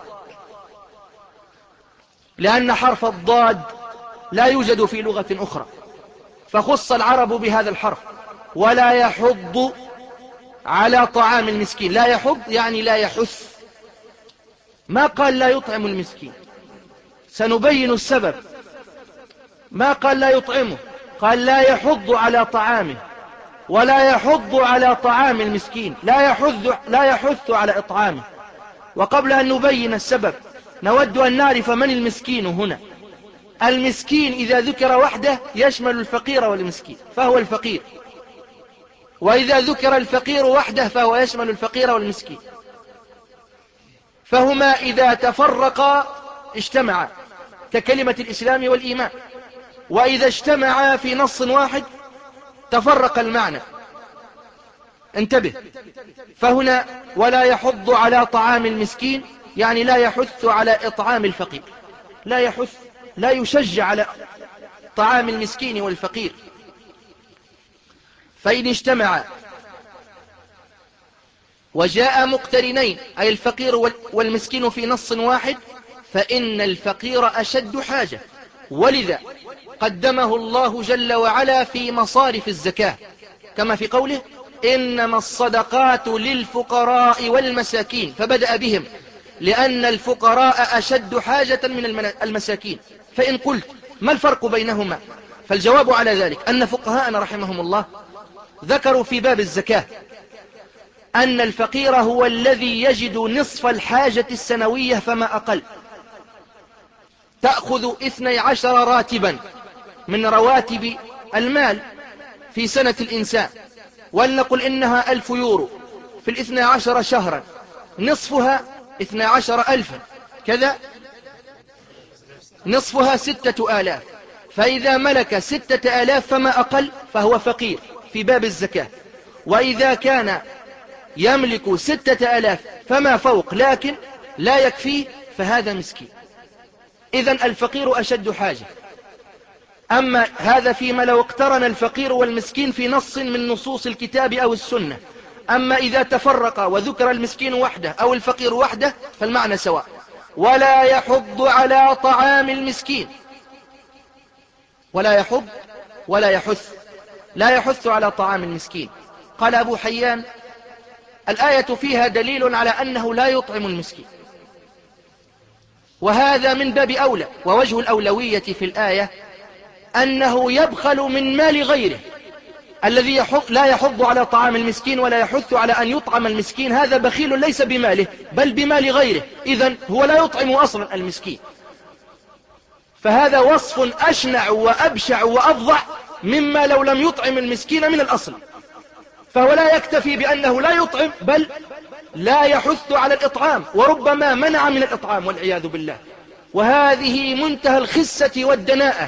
لأن حرف الضاد لا يوجد في لغة أخرى، فخص العرب بهذا الحرف. ولا يحض على طعام المسكين، لا يحض يعني لا يحث، ما قال لا يطعم المسكين، سنبين السبب. ما قال لا يطعمه، قال لا يحض على طعامه، ولا يحض على طعام المسكين، لا يحث, لا يحث على إطعامه. وقبل أن نبين السبب نود أن نعرف من المسكين هنا. المسكين إذا ذكر وحده يشمل الفقير والمسكين فهو الفقير، وإذا ذكر الفقير وحده فهو يشمل الفقير والمسكين، فهما إذا تفرقا اجتمعا ككلمة الإسلام والإيمان. وإذا اجتمعا في نص واحد تفرق المعنى. انتبه، فهنا ولا يحض على طعام المسكين يعني لا يحث على إطعام الفقير، لا يحث لا يشجع على طعام المسكين والفقير. فإن اجتمع وجاء مقترنين أي الفقير والمسكين في نص واحد فإن الفقير أشد حاجة، ولذا قدمه الله جل وعلا في مصارف الزكاة كما في قوله إنما الصدقات للفقراء والمساكين، فبدأ بهم لأن الفقراء أشد حاجة من المساكين. فإن قلت ما الفرق بينهما؟ فالجواب على ذلك أن فقهاءنا رحمهم الله ذكروا في باب الزكاة أن الفقير هو الذي يجد نصف الحاجة السنوية فما أقل، تأخذ اثني عشر راتبا من رواتب المال في سنة الإنسان، ولنقل إنها ألف يورو في الاثنى عشر شهرا، نصفها اثنى عشر ألفا، كذا نصفها ستة آلاف. فإذا ملك ستة آلاف فما أقل فهو فقير في باب الزكاة، وإذا كان يملك ستة آلاف فما فوق لكن لا يكفيه فهذا مسكين. إذن الفقير أشد حاجة. أما هذا فيما لو اقترن الفقير والمسكين في نص من نصوص الكتاب أو السنة. أما إذا تفرق وذكر المسكين وحده أو الفقير وحده فالمعنى سواء. ولا يحض على طعام المسكين، ولا يحض ولا يحث، لا يحث على طعام المسكين. قال أبو حيان الآية فيها دليل على أنه لا يطعم المسكين، وهذا من باب أولى. ووجه الأولوية في الآية أنه يبخل من مال غيره. الذي يحض لا يحض على طعام المسكين ولا يحث على أن يطعم المسكين هذا بخيل ليس بماله بل بمال غيره، إذن هو لا يطعم أصلا المسكين. فهذا وصف أشنع وأبشع وأفظع مما لو لم يطعم المسكين من الأصل. فهو لا يكتفي بأنه لا يطعم بل لا يحث على الإطعام، وربما منع من الإطعام والعياذ بالله. وهذه منتهى الخسة والدناءة،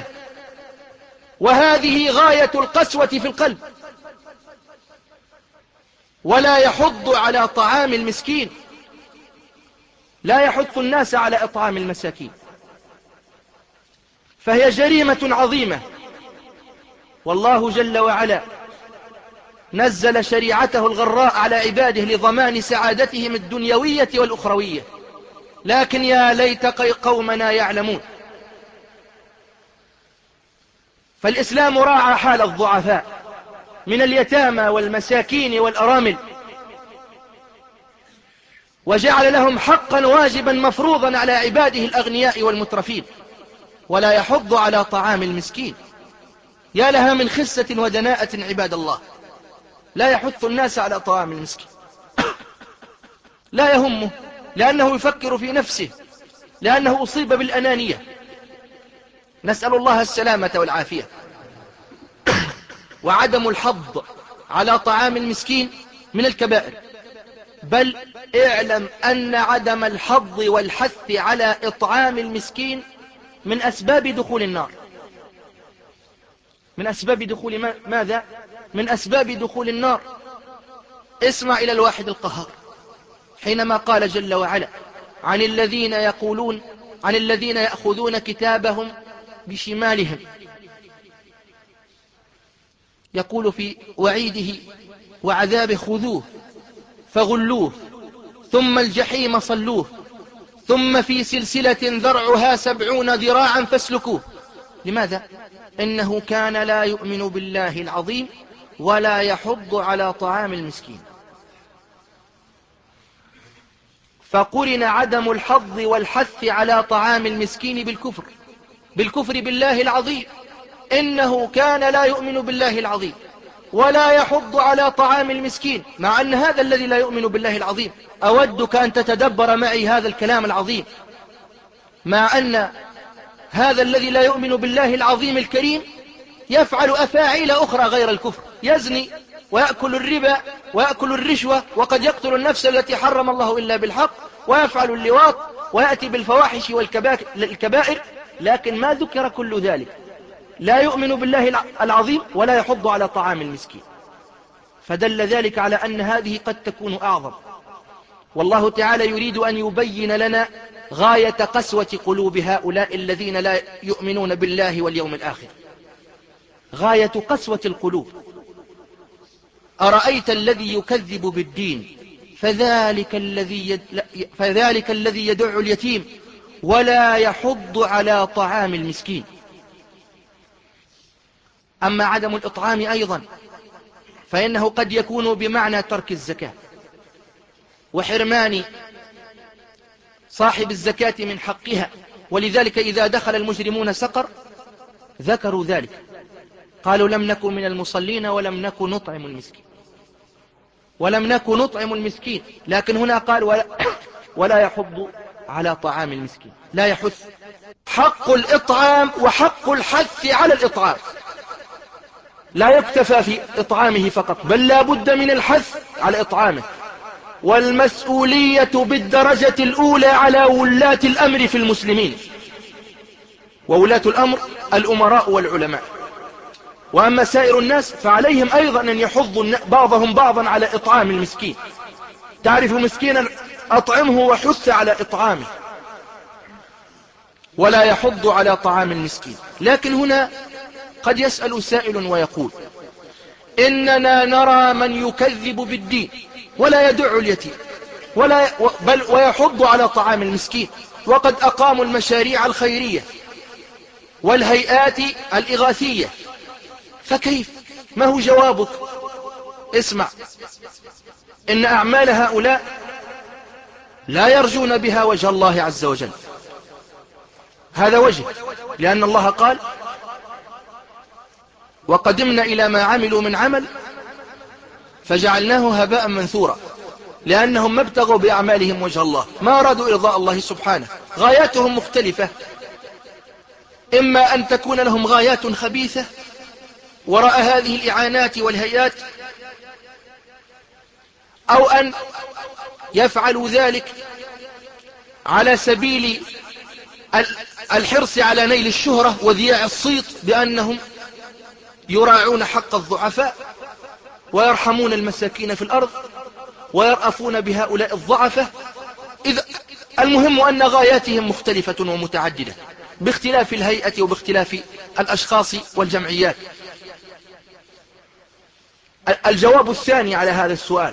وهذه غاية القسوة في القلب. ولا يحض على طعام المسكين، لا يحث الناس على إطعام المساكين، فهي جريمة عظيمة. والله جل وعلا نزل شريعته الغراء على عباده لضمان سعادتهم الدنيوية والأخروية، لكن يا ليت قومنا يعلمون. فالإسلام راعى حال الضعفاء من اليتامى والمساكين والأرامل، وجعل لهم حقا واجبا مفروضا على عباده الأغنياء والمترفين. ولا يحض على طعام المسكين، يا لها من خسة ودناءة عباد الله. لا يحث الناس على طعام المسكين، لا يهمه، لأنه يفكر في نفسه، لأنه أصيب بالأنانية، نسأل الله السلامة والعافية. وعدم الحض على طعام المسكين من الكبائر، بل اعلم أن عدم الحض والحث على إطعام المسكين من أسباب دخول النار. من أسباب دخول ما... ماذا؟ من أسباب دخول النار. اسمع إلى الواحد القهار حينما قال جل وعلا عن الذين يقولون عن الذين يأخذون كتابهم بشمالهم، يقول في وعيده وعذابه خذوه فغلوه ثم الجحيم صلوه ثم في سلسلة ذرعها سبعون ذراعا فاسلكوه. لماذا؟ إنه كان لا يؤمن بالله العظيم ولا يحض على طعام المسكين. فقرن عدم الحض والحث على طعام المسكين بالكفر، بالكفر بالله العظيم. إنه كان لا يؤمن بالله العظيم ولا يحض على طعام المسكين، مع أن هذا الذي لا يؤمن بالله العظيم، أودك أن تتدبر معي هذا الكلام العظيم، مع أن هذا الذي لا يؤمن بالله العظيم الكريم يفعل أفاعيل أخرى غير الكفر، يزني ويأكل الربا ويأكل الرشوة وقد يقتل النفس التي حرم الله إلا بالحق ويفعل اللواط ويأتي بالفواحش والكبائر، لكن ما ذكر كل ذلك. لا يؤمن بالله العظيم ولا يحض على طعام المسكين، فدل ذلك على أن هذه قد تكون أعظم. والله تعالى يريد أن يبين لنا غاية قسوة قلوب هؤلاء الذين لا يؤمنون بالله واليوم الآخر، غاية قسوة القلوب. أرأيت الذي يكذب بالدين فذلك الذي يد... فذلك الذي يدع اليتيم ولا يحض على طعام المسكين. أما عدم الإطعام أيضا فإنه قد يكون بمعنى ترك الزكاة وحرمان صاحب الزكاة من حقها، ولذلك إذا دخل المجرمون سقر ذكروا ذلك، قالوا لم نكن من المصلين ولم نكن نطعم المسكين ولم نكن نطعم المسكين لكن هنا قال ولا, ولا يحض على طعام المسكين، لا يحث. حق الإطعام وحق الحث على الإطعام، لا يكتفى في إطعامه فقط، بل لا بد من الحث على إطعامه. والمسؤولية بالدرجة الأولى على ولاة الأمر في المسلمين، وولاة الأمر الأمراء والعلماء. وأما سائر الناس فعليهم أيضا أن يحضوا بعضهم بعضا على إطعام المسكين. تعرف مسكينا أطعمه وحث على إطعامه، ولا يحض على طعام المسكين. لكن هنا قد يسأل سائل ويقول إننا نرى من يكذب بالدين ولا يدع اليتيم ولا بل ويحض على طعام المسكين، وقد أقاموا المشاريع الخيرية والهيئات الإغاثية، فكيف؟ ما هو جوابك؟ اسمع، إن أعمال هؤلاء لا يرجون بها وجه الله عز وجل، هذا وجه، لأن الله قال وقدمنا إلى ما عملوا من عمل فجعلناه هباء منثورا، لأنهم ما ابتغوا بأعمالهم وجه الله، ما أرادوا إرضاء الله سبحانه، غاياتهم مختلفة، إما أن تكون لهم غايات خبيثة وراء هذه الإعانات والهيئات، أو أن يفعلوا ذلك على سبيل الحرص على نيل الشهرة وذياع الصيت بأنهم يراعون حق الضعفاء ويرحمون المساكين في الأرض ويرأفون بهؤلاء الضعفة. إذا المهم أن غاياتهم مختلفة ومتعددة باختلاف الهيئة وباختلاف الأشخاص والجمعيات. الجواب الثاني على هذا السؤال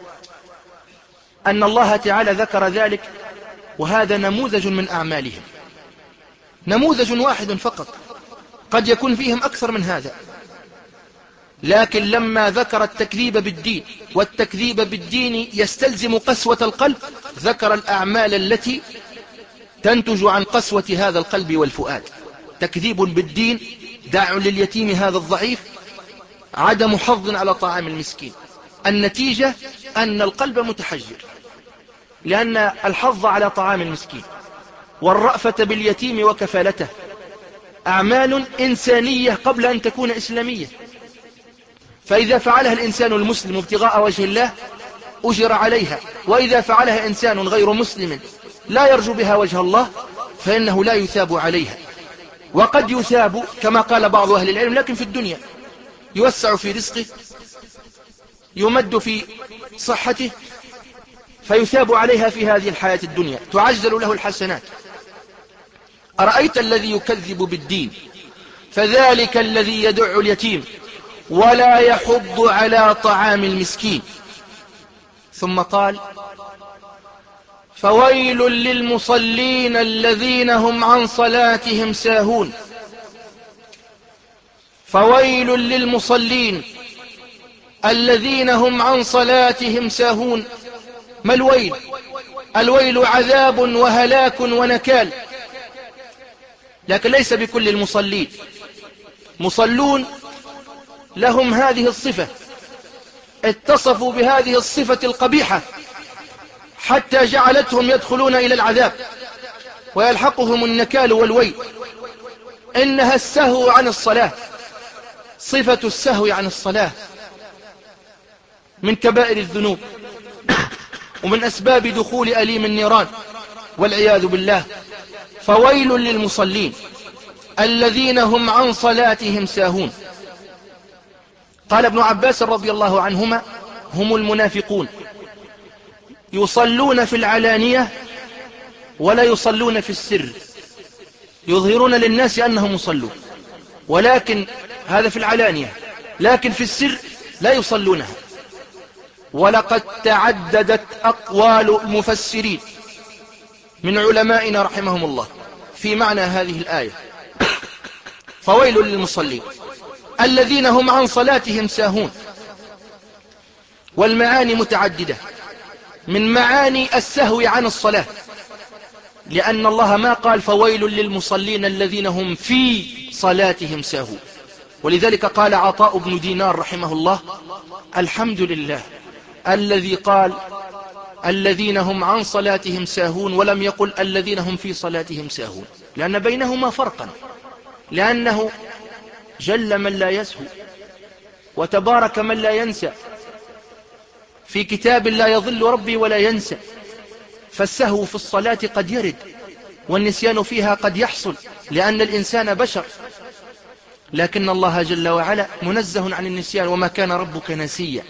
أن الله تعالى ذكر ذلك، وهذا نموذج من أعمالهم، نموذج واحد فقط، قد يكون فيهم أكثر من هذا، لكن لما ذكر التكذيب بالدين، والتكذيب بالدين يستلزم قسوة القلب، ذكر الأعمال التي تنتج عن قسوة هذا القلب والفؤاد. تكذيب بالدين، داع لليتيم هذا الضعيف، عدم حظ على طعام المسكين، النتيجة أن القلب متحجر، لأن الحظ على طعام المسكين والرأفة باليتيم وكفالته أعمال إنسانية قبل أن تكون إسلامية، فإذا فعلها الإنسان المسلم ابتغاء وجه الله أجر عليها، وإذا فعلها إنسان غير مسلم لا يرجو بها وجه الله فإنه لا يثاب عليها. وقد يثاب كما قال بعض أهل العلم، لكن في الدنيا يوسع في رزقه، يمد في صحته، فيثاب عليها في هذه الحياة الدنيا، تعجل له الحسنات. أرأيت الذي يكذب بالدين فذلك الذي يدع اليتيم ولا يحض على طعام المسكين. ثم قال فويل للمصلين الذين هم عن صلاتهم ساهون. فويل للمصلين الذين هم عن صلاتهم ساهون. ما الويل؟ الويل عذاب وهلاك ونكال، لكن ليس بكل المصلين. مصلون لهم هذه الصفة، اتصفوا بهذه الصفة القبيحة حتى جعلتهم يدخلون إلى العذاب ويلحقهم النكال والويل. إنها السهو عن الصلاة، صفة السهو عن الصلاة من كبائر الذنوب ومن أسباب دخول أليم النيران والعياذ بالله. فويل للمصلين. الذين هم عن صلاتهم ساهون. قال ابن عباس رضي الله عنهما هم المنافقون يصلون في العلانية ولا يصلون في السر، يظهرون للناس أنهم يصلون، ولكن هذا في العلانية، لكن في السر لا يصلونها. ولقد تعددت أقوال المفسرين من علمائنا رحمهم الله في معنى هذه الآية، فويل للمصلين الذين هم عن صلاتهم ساهون. والمعاني متعددة، من معاني السهو عن الصلاة، لأن الله ما قال فويل للمصلين الذين هم في صلاتهم ساهون. ولذلك قال عطاء بن دينار رحمه الله الحمد لله الذي قال الذين هم عن صلاتهم ساهون ولم يقل الذين هم في صلاتهم ساهون، لأن بينهما فرقا، لأنه جل من لا يسهو وتبارك من لا ينسى، في كتاب لا يضل ربي ولا ينسى. فالسهو في الصلاة قد يرد والنسيان فيها قد يحصل، لأن الإنسان بشر، لكن الله جل وعلا منزه عن النسيان وما كان ربك نسيا.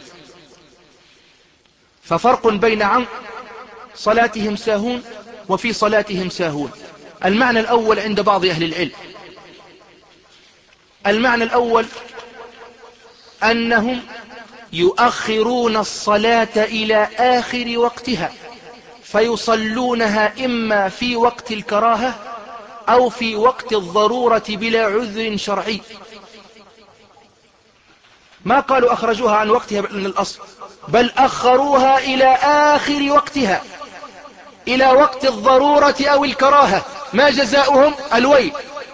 ففرق بين عن صلاتهم ساهون وفي صلاتهم ساهون. المعنى الأول عند بعض أهل العلم، المعنى الأول أنهم يؤخرون الصلاة إلى آخر وقتها، فيصلونها إما في وقت الكراهة أو في وقت الضرورة بلا عذر شرعي. ما قالوا أخرجوها عن وقتها من الأصل، بل أخروها إلى آخر وقتها، إلى وقت الضرورة أو الكراهة. ما جزاؤهم؟ الويل،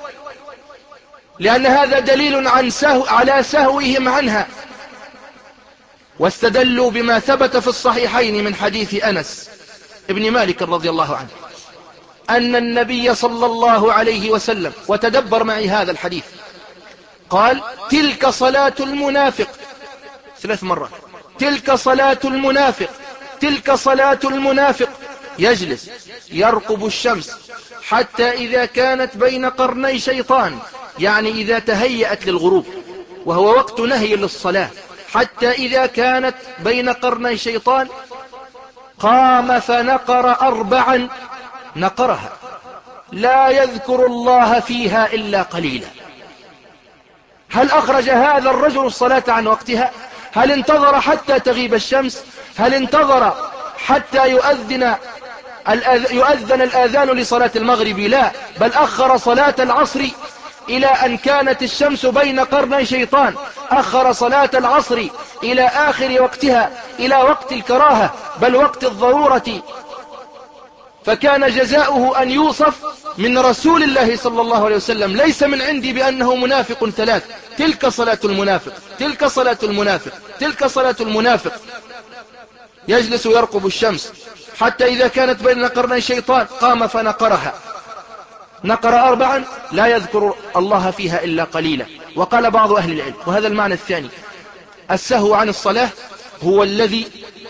لأن هذا دليل عن سهو على سهوهم عنها. واستدلوا بما ثبت في الصحيحين من حديث أنس ابن مالك رضي الله عنه أن النبي صلى الله عليه وسلم، وتدبر معي هذا الحديث، قال تلك صلاة المنافق ثلاث مرات، تلك صلاة المنافق، تلك صلاة المنافق، يجلس يرقب الشمس حتى إذا كانت بين قرني شيطان، يعني إذا تهيأت للغروب، وهو وقت نهي للصلاة، حتى إذا كانت بين قرني شيطان قام فنقر أربعا، نقرها لا يذكر الله فيها إلا قليلا. هل أخرج هذا الرجل الصلاة عن وقتها؟ هل انتظر حتى تغيب الشمس؟ هل انتظر حتى يؤذن يؤذن الآذان لصلاة المغرب؟ لا، بل أخر صلاة العصر إلى أن كانت الشمس بين قرني شيطان، أخر صلاة العصر إلى آخر وقتها، إلى وقت الكراهة بل وقت الضرورة. فكان جزاؤه أن يوصف من رسول الله صلى الله عليه وسلم، ليس من عندي، بأنه منافق ثلاث. تلك صلاة المنافق، تلك صلاة المنافق، تلك صلاة المنافق. يجلس يرقب الشمس حتى إذا كانت بين قرني شيطان قام فنقرها، نقر أربعا لا يذكر الله فيها إلا قليلا. وقال بعض أهل العلم، وهذا المعنى الثاني، السهو عن الصلاة هو الذي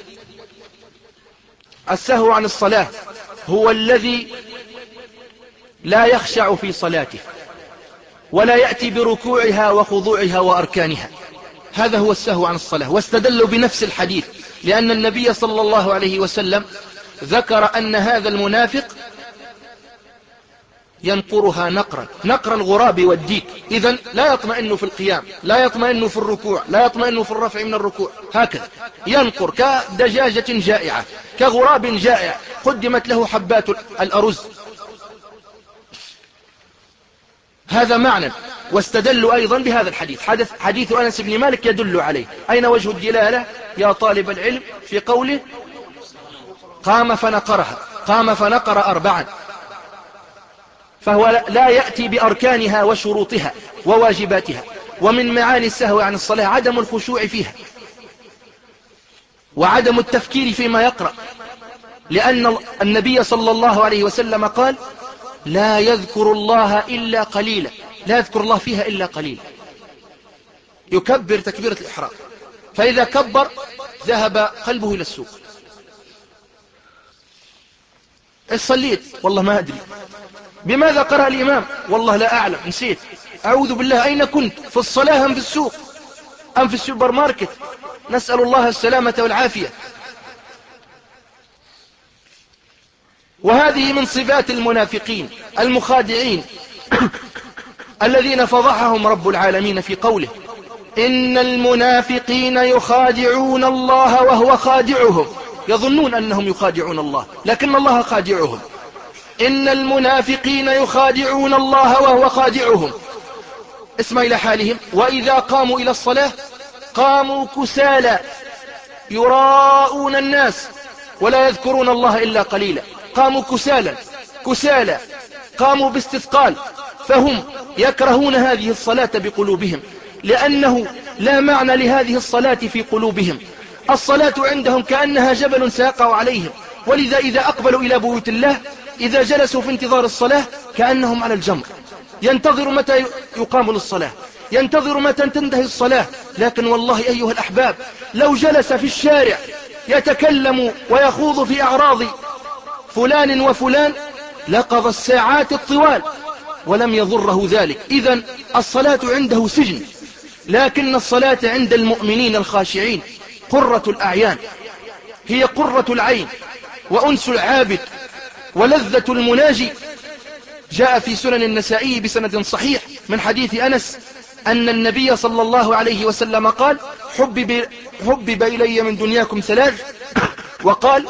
السهو عن الصلاة هو الذي لا يخشع في صلاته ولا يأتي بركوعها وخضوعها وأركانها، هذا هو السهو عن الصلاة. واستدلوا بنفس الحديث، لأن النبي صلى الله عليه وسلم ذكر أن هذا المنافق ينقرها نقرا، نقر الغراب والديك، إذن لا يطمئن في القيام، لا يطمئن في الركوع، لا يطمئن في الرفع من الركوع، هكذا ينقر كدجاجة جائعة، كغراب جائع قدمت له حبات الأرز. هذا معنى. واستدلوا أيضا بهذا الحديث، حدث حديث أنس بن مالك يدل عليه. أين وجه الدلالة يا طالب العلم في قوله قام فنقرها؟ قام فنقر أربعا، فهو لا يأتي بأركانها وشروطها وواجباتها. ومن معاني السهو عن الصلاة عدم الخشوع فيها وعدم التفكير فيما يقرأ، لأن النبي صلى الله عليه وسلم قال لا يذكر الله إلا قليلا، لا يذكر الله فيها إلا قليلا. يكبر تكبيرة الإحرام، فإذا كبر ذهب قلبه إلى السوق. صليت والله ما أدري. بماذا قرأ الإمام؟ والله لا أعلم، نسيت. أعوذ بالله، أين كنت؟ في الصلاة أم في السوق أم في السوبر ماركت؟ نسأل الله السلامة والعافية. وهذه من صفات المنافقين المخادعين الذين فضحهم رب العالمين في قوله: إن المنافقين يخادعون الله وهو خادعهم. يظنون أنهم يخادعون الله لكن الله خادعهم. إن المنافقين يخادعون الله وهو خادعهم. اسمع إلى حالهم: وإذا قاموا إلى الصلاة قاموا كسالى يراءون الناس ولا يذكرون الله إلا قليلا. قاموا كسالا كسالى، قاموا باستثقال، فهم يكرهون هذه الصلاة بقلوبهم، لأنه لا معنى لهذه الصلاة في قلوبهم. الصلاة عندهم كأنها جبل سيقع عليهم، ولذا إذا أقبلوا إلى بيوت الله، إذا جلسوا في انتظار الصلاة كأنهم على الجمر، ينتظر متى يقام للصلاة، ينتظر متى تنتهي الصلاة. لكن والله أيها الأحباب، لو جلس في الشارع يتكلم ويخوض في أعراض فلان وفلان لقضى الساعات الطوال ولم يضره ذلك. إذن الصلاة عنده سجن، لكن الصلاة عند المؤمنين الخاشعين قرة الأعيان، هي قرة العين وأنس العابد ولذة المناجي. جاء في سنن النسائي بسند صحيح من حديث أنس أن النبي صلى الله عليه وسلم قال: حبب, حبب إلي من دنياكم ثلاث، وقال: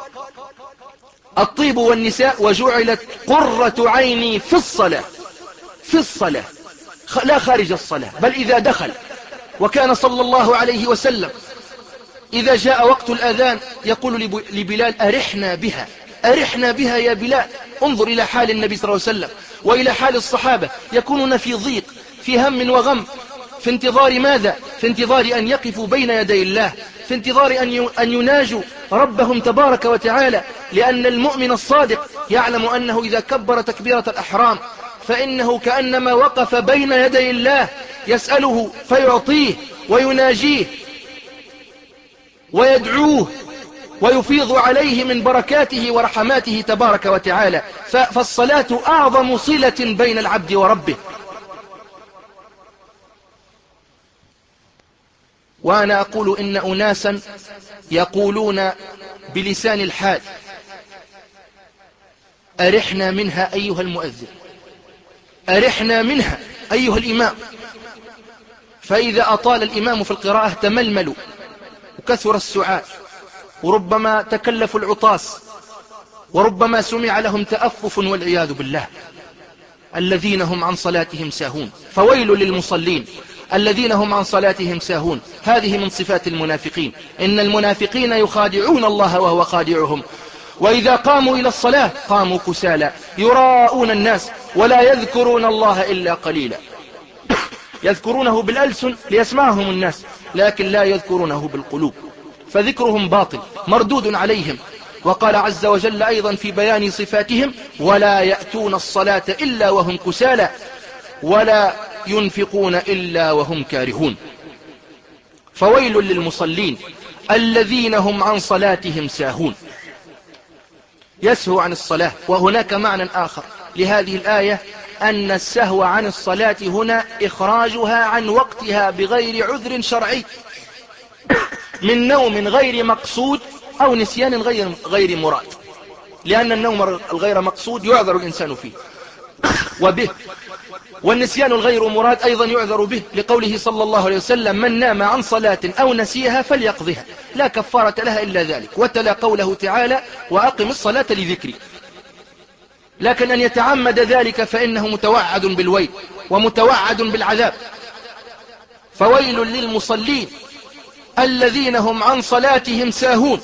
الطيب والنساء، وجعلت قرة عيني في الصلاة. في الصلاة لا خارج الصلاة، بل إذا دخل. وكان صلى الله عليه وسلم إذا جاء وقت الأذان يقول لبلال: أرحنا بها، أرحنا بها يا بلال. انظر إلى حال النبي صلى الله عليه وسلم وإلى حال الصحابة، يكونون في ضيق، في هم وغم، في انتظار ماذا؟ في انتظار أن يقفوا بين يدي الله، في انتظار أن يناجوا ربهم تبارك وتعالى. لأن المؤمن الصادق يعلم أنه إذا كبر تكبيرة الأحرام فإنه كأنما وقف بين يدي الله يسأله فيعطيه ويناجيه ويدعوه ويفيض عليه من بركاته ورحماته تبارك وتعالى. فالصلاة أعظم صلة بين العبد وربه. وأنا أقول إن أناسا يقولون بلسان الحال: أرحنا منها أيها المؤذن، أرحنا منها أيها الإمام. فإذا أطال الإمام في القراءة تململوا وكثر السعال، وربما تكلفوا العطاس، وربما سمع لهم تأفف والعياذ بالله. الذين هم عن صلاتهم ساهون. فويل للمصلين الذين هم عن صلاتهم ساهون. هذه من صفات المنافقين. إن المنافقين يخادعون الله وهو خادعهم. وإذا قاموا إلى الصلاة قاموا كسالى يراءون الناس ولا يذكرون الله إلا قليلا. يذكرونه بالألسن ليسمعهم الناس، لكن لا يذكرونه بالقلوب، فذكرهم باطل مردود عليهم. وقال عز وجل أيضا في بيان صفاتهم: ولا يأتون الصلاة إلا وهم كسالى ولا ينفقون إلا وهم كارهون. فويل للمصلين الذين هم عن صلاتهم ساهون. يسهو عن الصلاة. وهناك معنى آخر لهذه الآية، أن السهو عن الصلاة هنا إخراجها عن وقتها بغير عذر شرعي، من نوم غير مقصود أو نسيان غير, غير مراد. لأن النوم الغير مقصود يعذر الإنسان فيه وبه، والنسيان الغير مراد أيضا يعذر به، لقوله صلى الله عليه وسلم: من نام عن صلاة أو نسيها فليقضها لا كفارة لها إلا ذلك. وتلا قوله تعالى: وأقم الصلاة لذكري. لكن أن يتعمد ذلك فإنه متوعد بالويل ومتوعد بالعذاب. فويل للمصلين الذين هم عن صلاتهم ساهون.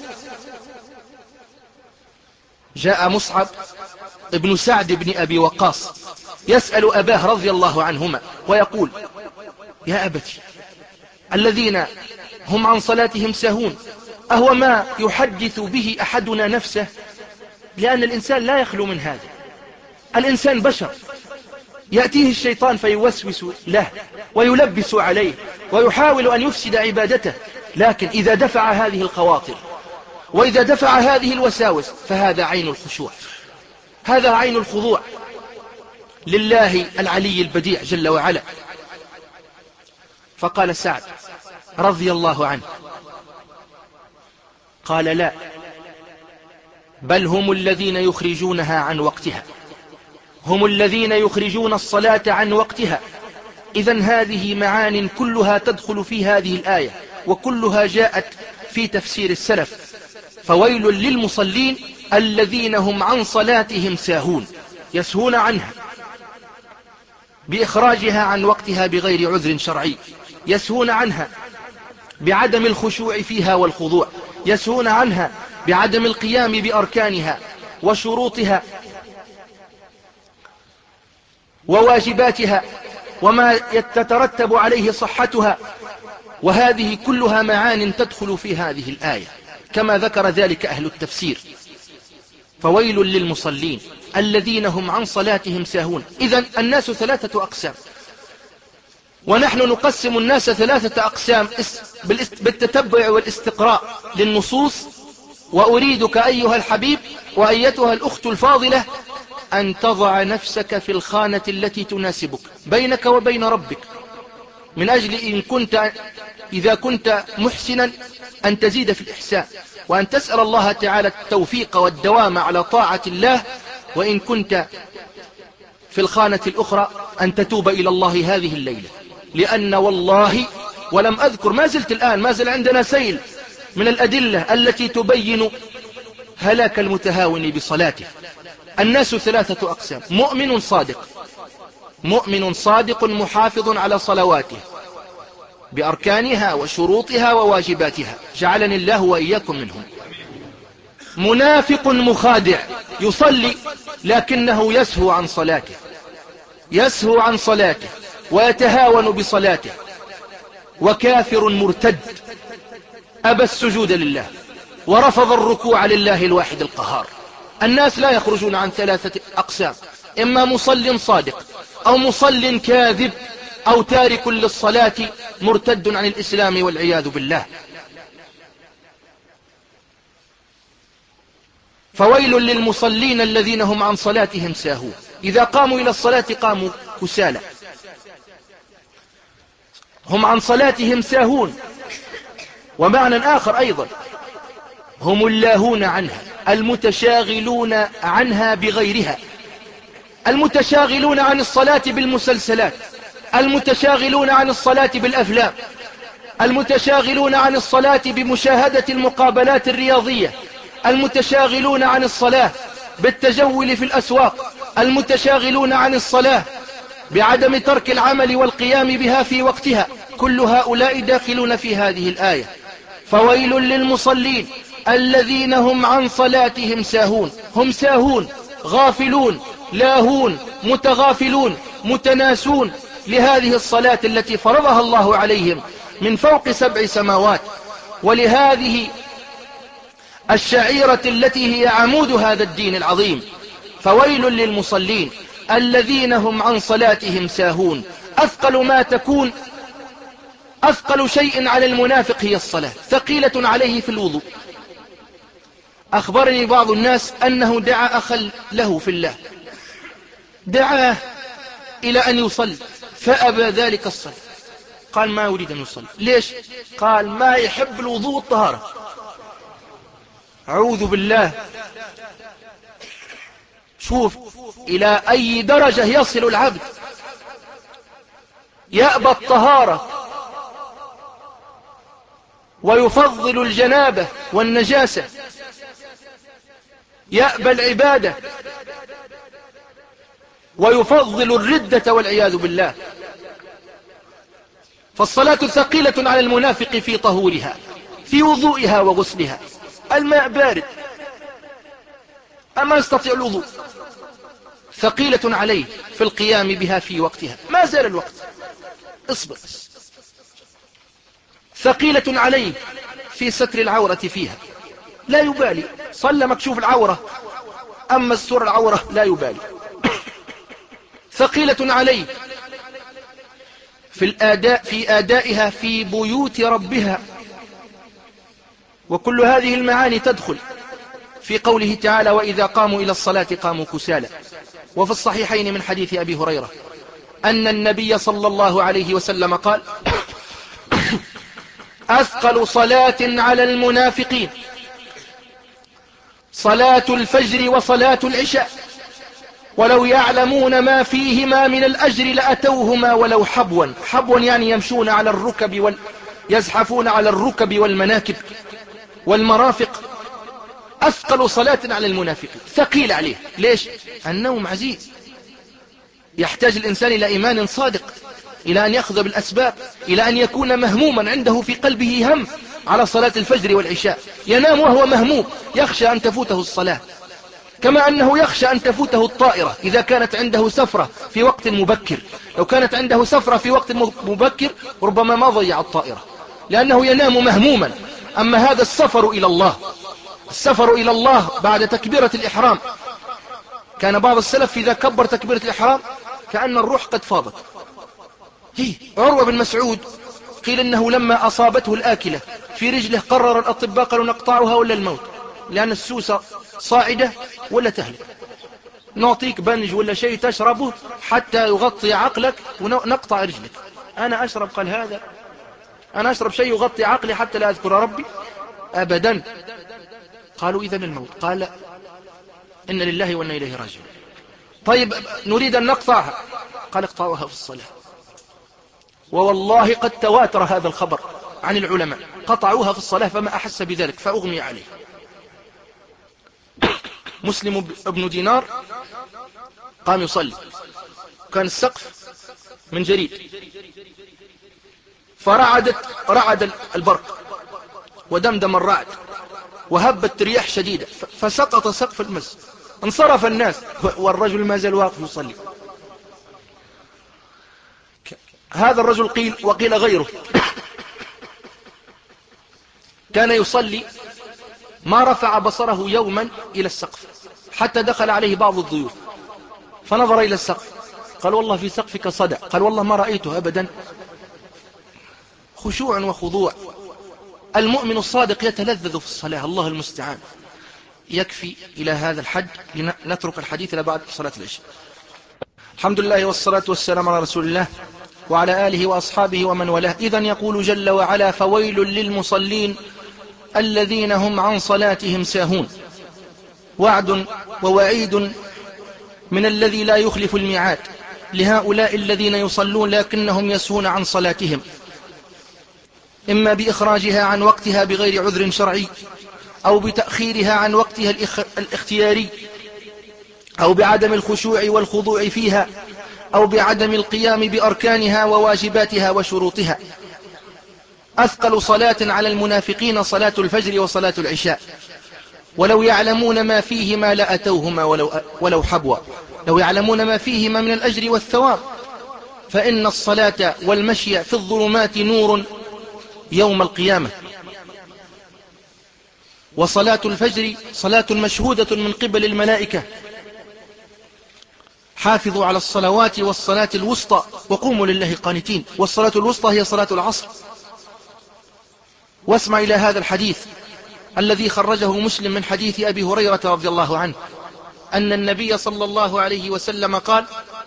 جاء مصعب ابن سعد بن أبي وقاص يسأل أباه رضي الله عنهما ويقول: يا أبتي، الذين هم عن صلاتهم ساهون أهو ما يحدث به أحدنا نفسه؟ لأن الإنسان لا يخلو من هذا. الإنسان بشر، يأتيه الشيطان فيوسوس له ويلبس عليه ويحاول أن يفسد عبادته. لكن إذا دفع هذه الخواطر وإذا دفع هذه الوساوس فهذا عين الخشوع، هذا عين الخضوع لله العلي البديع جل وعلا. فقال سعد رضي الله عنه، قال لا، بل هم الذين يخرجونها عن وقتها، هم الذين يخرجون الصلاة عن وقتها. إذن هذه معان كلها تدخل في هذه الآية، وكلها جاءت في تفسير السلف. فويل للمصلين الذين هم عن صلاتهم ساهون، يسهون عنها بإخراجها عن وقتها بغير عذر شرعي، يسهون عنها بعدم الخشوع فيها والخضوع، يسهون عنها بعدم القيام بأركانها وشروطها وواجباتها وما يترتب عليه صحتها. وهذه كلها معان تدخل في هذه الآية كما ذكر ذلك أهل التفسير. فويل للمصلين الذين هم عن صلاتهم ساهون. إذن الناس ثلاثة أقسام، ونحن نقسم الناس ثلاثة أقسام بالتتبع والاستقراء للنصوص. وأريدك أيها الحبيب وأيتها الأخت الفاضلة أن تضع نفسك في الخانة التي تناسبك بينك وبين ربك، من أجل إن كنت إذا كنت محسنا أن تزيد في الإحسان، وأن تسأل الله تعالى التوفيق والدوام على طاعة الله، وإن كنت في الخانة الأخرى أن تتوب إلى الله هذه الليلة. لأن والله ولم أذكر، ما زلت الآن ما زل عندنا سيل من الأدلة التي تبين هلاك المتهاون بصلاته. الناس ثلاثة أقسام: مؤمن صادق، مؤمن صادق محافظ على صلواته بأركانها وشروطها وواجباتها، جعلني الله وإياكم منهم. منافق مخادع، يصلي لكنه يسهو عن صلاته، يسهو عن صلاته ويتهاون بصلاته. وكافر مرتد أبى السجود لله ورفض الركوع لله الواحد القهار. الناس لا يخرجون عن ثلاثة أقسام: إما مصل صادق، أو مصل كاذب، أو تارك للصلاة مرتد عن الإسلام والعياذ بالله. فويل للمصلين الذين هم عن صلاتهم ساهون. إذا قاموا إلى الصلاة قاموا كسالى، هم عن صلاتهم ساهون. ومعنى آخر أيضا: هم اللاهون عنها، المتشاغلون عنها بغيرها، المتشاغلون عن الصلاة بالمسلسلات، المتشاغلون عن الصلاة بالأفلام، المتشاغلون عن الصلاة بمشاهدة المقابلات الرياضية، المتشاغلون عن الصلاة بالتجول في الأسواق، المتشاغلون عن الصلاة بعدم ترك العمل والقيام بها في وقتها. كل هؤلاء داخلون في هذه الآية. فويل للمصلين الذين هم عن صلاتهم ساهون. هم ساهون، غافلون، لاهون، متغافلون، متناسون لهذه الصلاة التي فرضها الله عليهم من فوق سبع سماوات، ولهذه الشعيرة التي هي عمود هذا الدين العظيم. فويل للمصلين الذين هم عن صلاتهم ساهون. أثقل ما تكون، أثقل شيء على المنافق هي الصلاة، ثقيلة عليه في الوضوء. أخبرني بعض الناس أنه دعا أخا له في الله، دعاه إلى أن يصلي فأبى ذلك الصلاة، قال ما أريد أن يصلي. ليش؟ قال ما يحب الوضوء والطهارة. أعوذ بالله. شوف إلى أي درجة يصل العبد، يأبى الطهارة ويفضل الجنابة والنجاسة، يأبى العبادة ويفضل الردة والعياذ بالله. فالصلاة ثقيلة على المنافق في طهورها، في وضوئها وغسلها. الماء بارد أما يستطيع الوضوء، ثقيلة عليه في القيام بها في وقتها، ما زال الوقت، اصبر. ثقيلة عليه في ستر العورة فيها، لا يبالي، صلى مكشوف العورة، أما السور العورة لا يبالي. ثقيلة عليه في الآداء، في آدائها في بيوت ربها، وكل هذه المعاني تدخل في قوله تعالى وإذا قاموا إلى الصلاة قاموا كسالى. وفي الصحيحين من حديث أبي هريرة أن النبي صلى الله عليه وسلم قال أثقل صلاة على المنافقين صلاة الفجر وصلاة العشاء ولو يعلمون ما فيهما من الأجر لأتوهما ولو حبوا. حبوا يعني يمشون على الركب وال... يزحفون على الركب والمناكب والمرافق. أثقل صلاة على المنافقين، ثقيل عليه. ليش؟ النوم عزيز، يحتاج الإنسان إلى إيمان صادق، إلى أن يأخذ بالأسباب، إلى أن يكون مهموما عنده في قلبه هم على صلاة الفجر والعشاء. ينام وهو مهموم، يخشى أن تفوته الصلاة، كما أنه يخشى أن تفوته الطائرة إذا كانت عنده سفرة في وقت مبكر. لو كانت عنده سفرة في وقت مبكر ربما ما ضيع الطائرة، لأنه ينام مهموما. أما هذا السفر إلى الله، السفر إلى الله بعد تكبيرة الإحرام، كان بعض السلف إذا كبر تكبيرة الإحرام كأن الروح قد فاضت. هي عروة بن مسعود قيل إنه لما أصابته الآكلة في رجله قرر الأطباء قالوا نقطعها ولا الموت، لأن السوسة صاعدة ولا تهلك، نعطيك بنج ولا شيء تشربه حتى يغطي عقلك ونقطع رجلك. أنا أشرب، قال هذا أنا أشرب شيء يغطي عقلي حتى لا أذكر ربي أبدا. قالوا إذن الموت، قال إن لله وإنا إليه راجعون. طيب نريد أن نقطعها، قال اقطعوها في الصلاة. ووالله قد تواتر هذا الخبر عن العلماء، قطعوها في الصلاة فما أحس بذلك فأغمي عليه. مسلم ابن دينار قام يصلي، كان السقف من جريد، فرعدت رعد البرق ودمدم الرعد وهبت رياح شديدة فسقط سقف المسجد. انصرف الناس والرجل ما زال واقف يصلي. هذا الرجل قيل وقيل غيره كان يصلي ما رفع بصره يوما إلى السقف حتى دخل عليه بعض الضيوف فنظر إلى السقف قال والله في سقفك صدى، قال والله ما رأيته أبدا. خشوع وخضوع. المؤمن الصادق يتلذذ في الصلاة، الله المستعان. يكفي إلى هذا الحد، نترك الحديث إلى بعد صلاة العشاء. الحمد لله والصلاة والسلام على رسول الله وعلى آله وأصحابه ومن والاه. إذن يقول جل وعلا فويل للمصلين الذين هم عن صلاتهم ساهون. وعد ووعيد من الذي لا يخلف الميعاد لهؤلاء الذين يصلون لكنهم يسهون عن صلاتهم، إما بإخراجها عن وقتها بغير عذر شرعي، أو بتأخيرها عن وقتها الاختياري، أو بعدم الخشوع والخضوع فيها، أو بعدم القيام بأركانها وواجباتها وشروطها. أثقل صلاة على المنافقين صلاة الفجر وصلاة العشاء ولو يعلمون ما فيهما لأتوهما ولو, ولو حبوا. لو يعلمون ما فيهما من الأجر والثواب، فإن الصلاة والمشي في الظلمات نور يوم القيامة. وصلاة الفجر صلاة مشهودة من قبل الملائكة. حافظوا على الصلوات والصلاة الوسطى وقوموا لله قانتين. والصلاة الوسطى هي صلاة العصر. واسمع إلى هذا الحديث الذي خرجه مسلم من حديث أبي هريرة رضي الله عنه أن النبي صلى الله عليه وسلم قال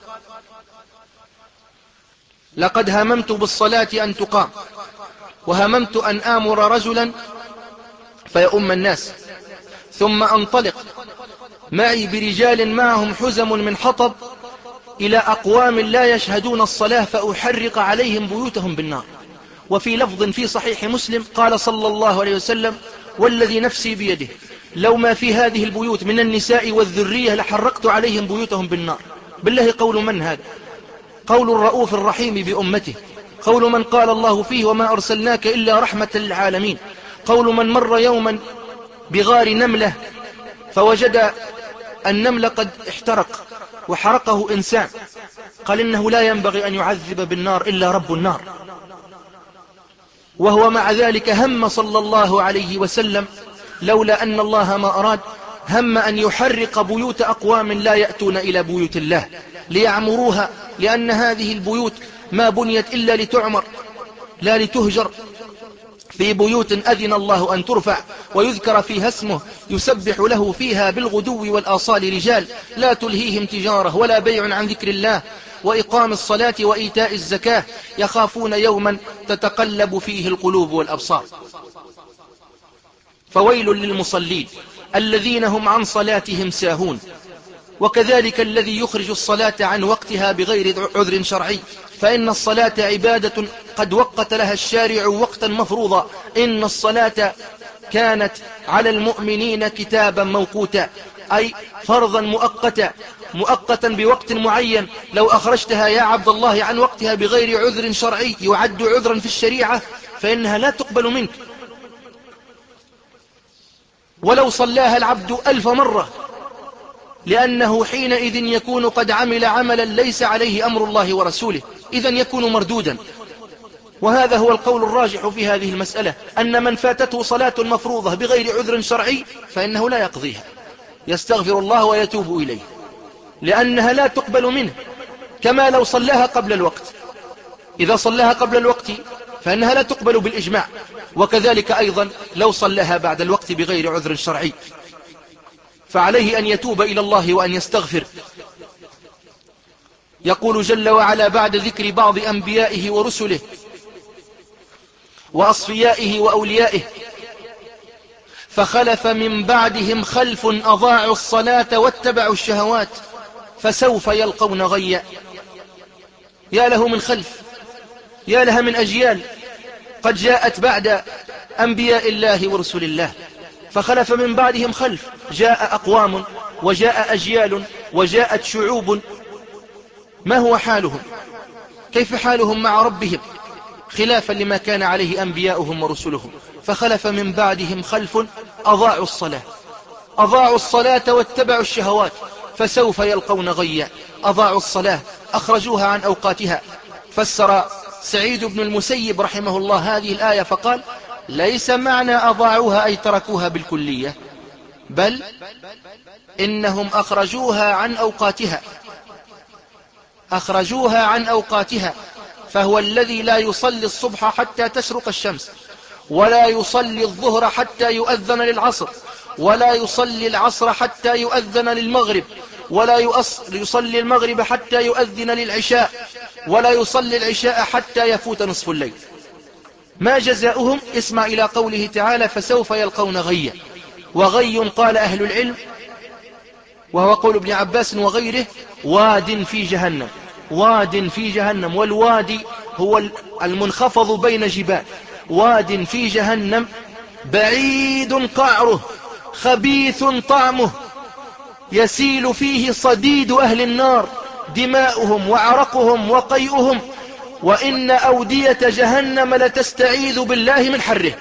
لقد هممت بالصلاة أن تقام وهممت أن آمر رجلا فيؤم الناس ثم أنطلق معي برجال معهم حزم من حطب إلى أقوام لا يشهدون الصلاة فأحرق عليهم بيوتهم بالنار. وفي لفظ في صحيح مسلم قال صلى الله عليه وسلم والذي نفسي بيده لو ما في هذه البيوت من النساء والذرية لحرقت عليهم بيوتهم بالنار. بالله قول من هذا؟ قول الرؤوف الرحيم بأمته، قول من قال الله فيه وما أرسلناك إلا رحمة للعالمين، قول من مر يوما بغار نملة فوجد النمل قد احترق وحرقه إنسان، قال إنه لا ينبغي أن يعذب بالنار إلا رب النار. وهو مع ذلك هم صلى الله عليه وسلم لولا أن الله ما أراد هم أن يحرق بيوت أقوام لا يأتون إلى بيوت الله ليعمروها، لأن هذه البيوت ما بنيت إلا لتعمر لا لتهجر، في بيوت أذن الله أن ترفع ويذكر فيها اسمه يسبح له فيها بالغدو والآصال رجال لا تلهيهم تجارة ولا بيع عن ذكر الله وإقام الصلاة وإيتاء الزكاة يخافون يوما تتقلب فيه القلوب والأبصار. فويل للمصلين الذين هم عن صلاتهم ساهون. وكذلك الذي يخرج الصلاة عن وقتها بغير عذر شرعي، فإن الصلاة عبادة قد وقت لها الشارع وقتا مفروضا. إن الصلاة كانت على المؤمنين كتابا موقوتا، أي فرضا مؤقتا مؤقتا بوقت معين. لو أخرجتها يا عبد الله عن وقتها بغير عذر شرعي يعد عذرا في الشريعة فإنها لا تقبل منك، ولو صلاها العبد ألف مرة، لأنه حينئذ يكون قد عمل عملا ليس عليه أمر الله ورسوله، إذن يكون مردودا. وهذا هو القول الراجح في هذه المسألة، أن من فاتته صلاة مفروضة بغير عذر شرعي فإنه لا يقضيها، يستغفر الله ويتوب إليه، لأنها لا تقبل منه، كما لو صلاها قبل الوقت. إذا صلاها قبل الوقت فإنها لا تقبل بالإجماع، وكذلك أيضا لو صلاها بعد الوقت بغير عذر شرعي، فعليه أن يتوب إلى الله وأن يستغفر. يقول جل وعلا بعد ذكر بعض أنبيائه ورسله وأصفيائه وأوليائه: فخلف من بعدهم خلف أضاعوا الصلاة واتبعوا الشهوات فسوف يلقون غيا. يا له من خلف، يا لها من أجيال قد جاءت بعد أنبياء الله ورسل الله. فخلف من بعدهم خلف، جاء أقوام وجاء أجيال وجاءت شعوب. ما هو حالهم؟ كيف حالهم مع ربهم؟ خلافا لما كان عليه أنبياؤهم ورسلهم. فخلف من بعدهم خلف أضاعوا الصلاة أضاعوا الصلاة واتبعوا الشهوات فسوف يلقون غيا. أضاعوا الصلاة، أخرجوها عن أوقاتها. فسر سعيد بن المسيب رحمه الله هذه الآية فقال: ليس معنى أضاعوها أي تركوها بالكلية، بل إنهم أخرجوها عن أوقاتها أخرجوها عن أوقاتها فهو الذي لا يصلي الصبح حتى تشرق الشمس، ولا يصلي الظهر حتى يؤذن للعصر، ولا يصلي العصر حتى يؤذن للمغرب، ولا يصلي المغرب حتى يؤذن للعشاء، ولا يصلي العشاء حتى يفوت نصف الليل. ما جزاؤهم؟ اسمع إلى قوله تعالى: فسوف يلقون غيا. وغي قال أهل العلم، وهو قول ابن عباس وغيره: واد في جهنم. واد في جهنم، والوادي هو المنخفض بين جبال. واد في جهنم بعيد قعره خبيث طعمه يسيل فيه صديد أهل النار دماؤهم وعرقهم وقيئهم، وإن أودية جهنم لتستعيذ بالله من حره.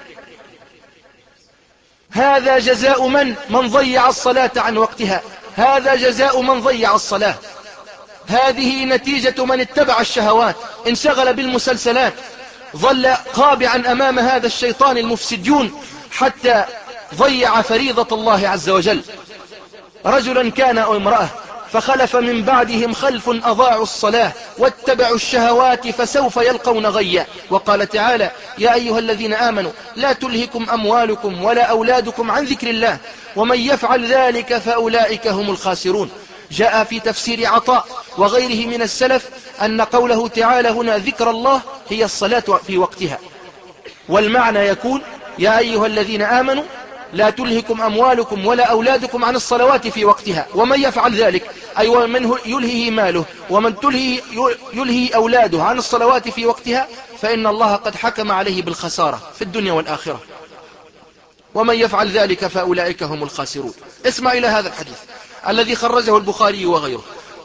هذا جزاء من من ضيع الصلاة عن وقتها، هذا جزاء من ضيع الصلاة. هذه نتيجة من اتبع الشهوات، انشغل بالمسلسلات، ظل خاضعا أمام هذا الشيطان المفسدون حتى ضيع فريضة الله عز وجل. رجلا كان أو امرأة، فخلف من بعدهم خلف أضاعوا الصلاة واتبعوا الشهوات فسوف يلقون غيا. وقال تعالى: يا أيها الذين آمنوا لا تلهكم أموالكم ولا أولادكم عن ذكر الله ومن يفعل ذلك فأولئك هم الخاسرون. جاء في تفسير عطاء وغيره من السلف أن قوله تعالى هنا ذكر الله هي الصلاة في وقتها، والمعنى يكون: يا أيها الذين آمنوا لا تلهكم أموالكم ولا أولادكم عن الصلوات في وقتها ومن يفعل ذلك، أي ومن يلهي ماله ومن تلهي يلهي أولاده عن الصلوات في وقتها فإن الله قد حكم عليه بالخسارة في الدنيا والآخرة، ومن يفعل ذلك فأولئك هم الخاسرون. اسمع إلى هذا الحديث الذي خرجه البخاري وغيره،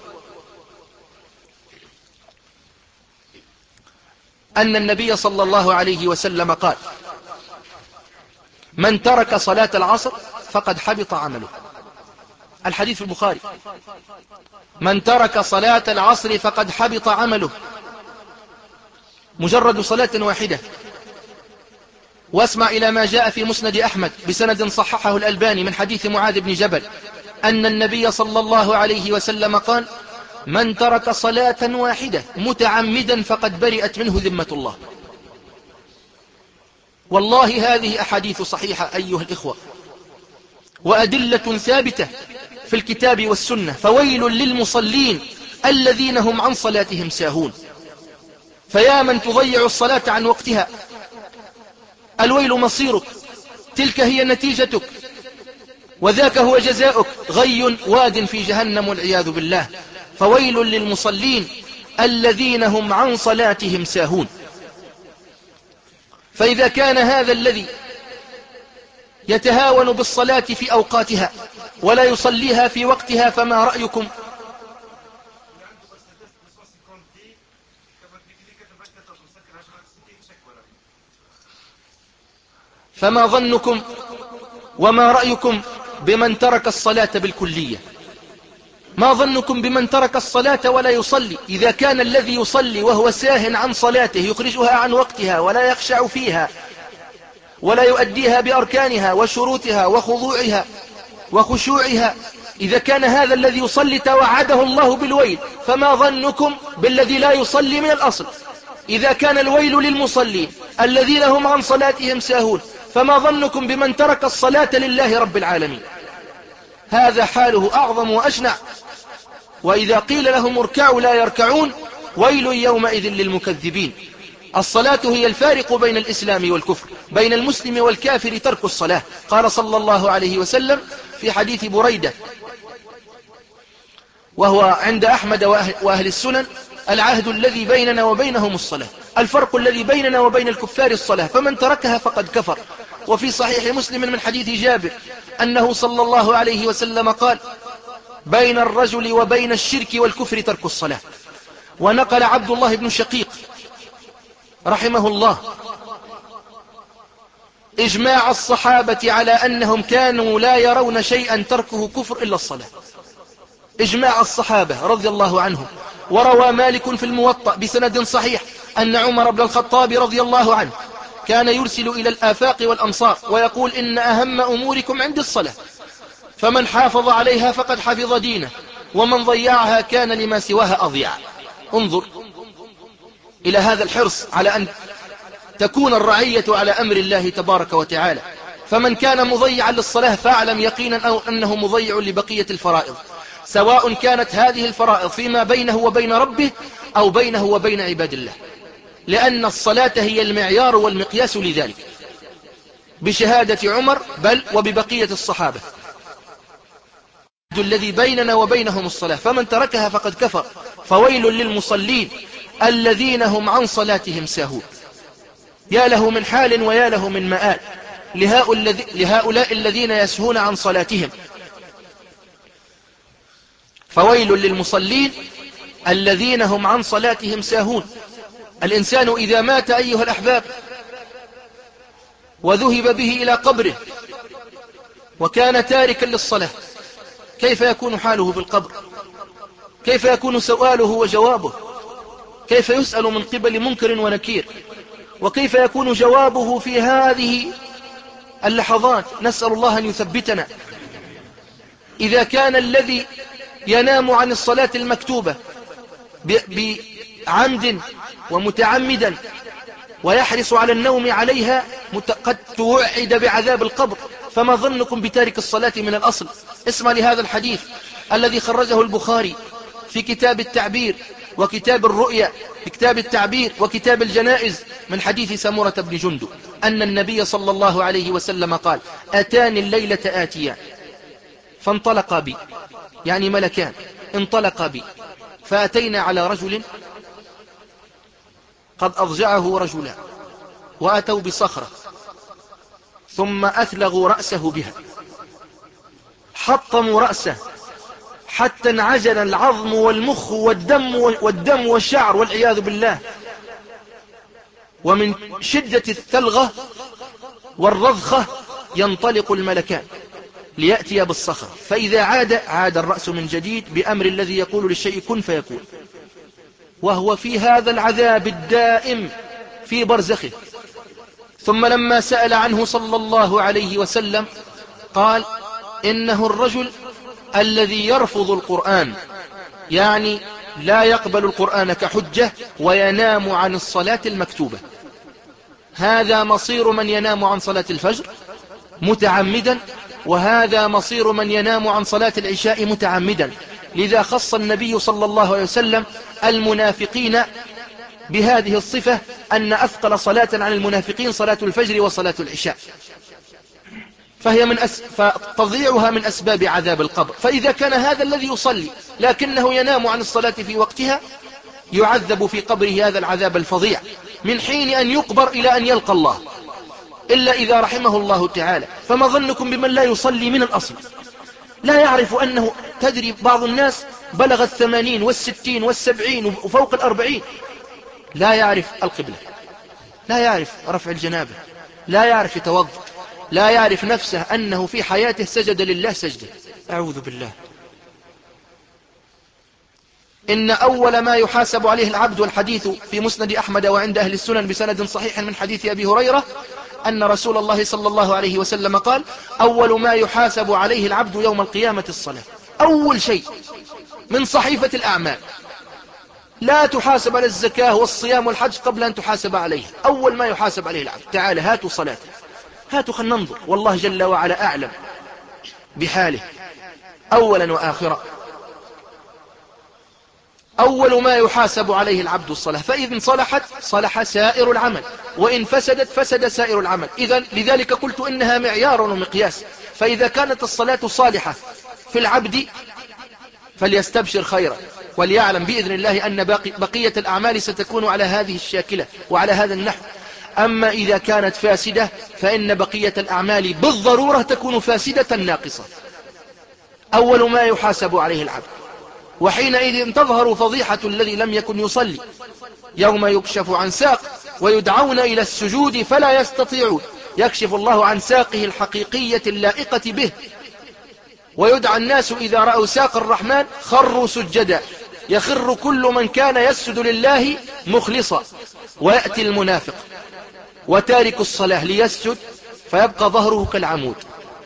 أن النبي صلى الله عليه وسلم قال: من ترك صلاة العصر فقد حبط عمله. الحديث في البخاري: من ترك صلاة العصر فقد حبط عمله. مجرد صلاة واحدة. واسمع إلى ما جاء في مسند أحمد بسند صححه الألباني من حديث معاذ بن جبل أن النبي صلى الله عليه وسلم قال: من ترك صلاة واحدة متعمدا فقد برئت منه ذمة الله. والله هذه أحاديث صحيحة أيها الإخوة، وأدلة ثابتة في الكتاب والسنة. فويل للمصلين الذين هم عن صلاتهم ساهون. فيا من تضيع الصلاة عن وقتها، الويل مصيرك، تلك هي نتيجتك، وذاك هو جزاؤك، غي واد في جهنم والعياذ بالله. فويل للمصلين الذين هم عن صلاتهم ساهون. فإذا كان هذا الذي يتهاون بالصلاة في أوقاتها ولا يصليها في وقتها، فما رأيكم؟ فما ظنكم وما رأيكم بمن ترك الصلاة بالكلية؟ ما ظنكم بمن ترك الصلاة ولا يصلي؟ إذا كان الذي يصلي وهو ساه عن صلاته يخرجها عن وقتها ولا يخشع فيها ولا يؤديها بأركانها وشروطها وخضوعها وخشوعها، إذا كان هذا الذي يصلي توعده الله بالويل، فما ظنكم بالذي لا يصلي من الأصل؟ إذا كان الويل للمصلين الذين هم عن صلاتهم ساهون، فما ظنكم بمن ترك الصلاة لله رب العالمين؟ هذا حاله أعظم وأشنع. وإذا قيل لهم اركعوا لا يركعون، ويل يومئذ للمكذبين. الصلاة هي الفارق بين الإسلام والكفر، بين المسلم والكافر ترك الصلاة. قال صلى الله عليه وسلم في حديث بريدة وهو عند أحمد وأهل السنن: العهد الذي بيننا وبينهم الصلاة، الفرق الذي بيننا وبين الكفار الصلاة، فمن تركها فقد كفر. وفي صحيح مسلم من حديث جابر أنه صلى الله عليه وسلم قال: بين الرجل وبين الشرك والكفر ترك الصلاة. ونقل عبد الله بن شقيق رحمه الله إجماع الصحابة على أنهم كانوا لا يرون شيئا تركه كفر إلا الصلاة، إجماع الصحابة رضي الله عنهم. وروى مالك في الموطأ بسند صحيح أن عمر بن الخطاب رضي الله عنه كان يرسل إلى الآفاق والأمصار ويقول: إن أهم أموركم عند الصلاة، فمن حافظ عليها فقد حفظ دينه، ومن ضيعها كان لما سواها أضيع. انظر إلى هذا الحرص على أن تكون الرعية على أمر الله تبارك وتعالى. فمن كان مضيعا للصلاة فاعلم يقينا أو أنه مضيع لبقية الفرائض، سواء كانت هذه الفرائض فيما بينه وبين ربه أو بينه وبين عباد الله، لأن الصلاة هي المعيار والمقياس لذلك، بشهادة عمر بل وببقية الصحابة. الذي بيننا وبينهم الصلاة، فمن تركها فقد كفر. فويل للمصلين الذين هم عن صلاتهم ساهون. يا له من حال ويا له من مآل لهؤلاء الذين يسهون عن صلاتهم. فويل للمصلين الذين هم عن صلاتهم ساهون. الإنسان إذا مات أيها الأحباب وذهب به إلى قبره وكان تاركا للصلاة، كيف يكون حاله في القبر؟ كيف يكون سؤاله وجوابه؟ كيف يسأل من قبل منكر ونكير؟ وكيف يكون جوابه في هذه اللحظات؟ نسأل الله أن يثبتنا. إذا كان الذي ينام عن الصلاة المكتوبة بعمد ومتعمدا ويحرص على النوم عليها قد توعد بعذاب القبر، فما ظنكم بتارك الصلاة من الأصل؟ اسمع لهذا الحديث الذي خرجه البخاري في كتاب التعبير وكتاب الرؤيا، في كتاب التعبير وكتاب الجنائز، من حديث سمرة بن جندب أن النبي صلى الله عليه وسلم قال: أتاني الليلة آتيان فانطلقا بي، يعني ملكان انطلقا بي، فأتينا على رجل قد أضجعه رجلان، وأتوا بصخرة ثم أثلغوا رأسه بها، حطموا رأسه حتى انعجل العظم والمخ والدم والدم والشعر والعياذ بالله. ومن شدة الثلغة والرضخة ينطلق الملكان ليأتي بالصخرة، فإذا عاد عاد الرأس من جديد بأمر الذي يقول للشيء كن فيكون، وهو في هذا العذاب الدائم في برزخه. ثم لما سأل عنه صلى الله عليه وسلم قال: إنه الرجل الذي يرفض القرآن، يعني لا يقبل القرآن كحجة، وينام عن الصلاة المكتوبة. هذا مصير من ينام عن صلاة الفجر متعمدا، وهذا مصير من ينام عن صلاة العشاء متعمدا. لذا خص النبي صلى الله عليه وسلم المنافقين بهذه الصفة، أن أثقل صلاة عن المنافقين صلاة الفجر وصلاة العشاء، فهي من أس... فتضيعها من أسباب عذاب القبر. فإذا كان هذا الذي يصلي لكنه ينام عن الصلاة في وقتها يعذب في قبره هذا العذاب الفظيع من حين أن يقبر إلى أن يلقى الله، إلا إذا رحمه الله تعالى. فما ظنكم بمن لا يصلي من الأصل، لا يعرف أنه، تدري بعض الناس بلغ الثمانين والستين والسبعين وفوق الأربعين لا يعرف القبلة، لا يعرف رفع الجنابة، لا يعرف يتوضأ، لا يعرف نفسه أنه في حياته سجد لله سجدة. أعوذ بالله. إن أول ما يحاسب عليه العبد، والحديث في مسند أحمد وعند أهل السنن بسند صحيح من حديث أبي هريرة أن رسول الله صلى الله عليه وسلم قال: أول ما يحاسب عليه العبد يوم القيامة الصلاة. أول شيء من صحيفة الأعمال، لا تحاسب على الزكاة والصيام والحج قبل أن تحاسب عليه. أول ما يحاسب عليه العبد، تعالى هاتوا صلاة، هاتوا خلنا ننظر، والله جل وعلا أعلم بحاله أولا وآخرا. أول ما يحاسب عليه العبد الصلاة، فإذا صلحت صلح سائر العمل، وإن فسدت فسد سائر العمل. إذن لذلك قلت إنها معيار ومقياس. فإذا كانت الصلاة صالحة في العبد فليستبشر خيرا، وليعلم بإذن الله أن باقي بقية الأعمال ستكون على هذه الشاكلة وعلى هذا النحو. أما إذا كانت فاسدة فإن بقية الأعمال بالضرورة تكون فاسدة ناقصة. أول ما يحاسب عليه العبد، وحينئذ تظهر فضيحة الذي لم يكن يصلي، يوم يكشف عن ساق ويدعون إلى السجود فلا يستطيعون، يكشف الله عن ساقه الحقيقية اللائقة به، ويدعى الناس إذا رأوا ساق الرحمن خروا سجدا، يخر كل من كان يسجد لله مخلصا. ويأتي المنافق وتارك الصلاة ليسجد فيبقى ظهره كالعمود،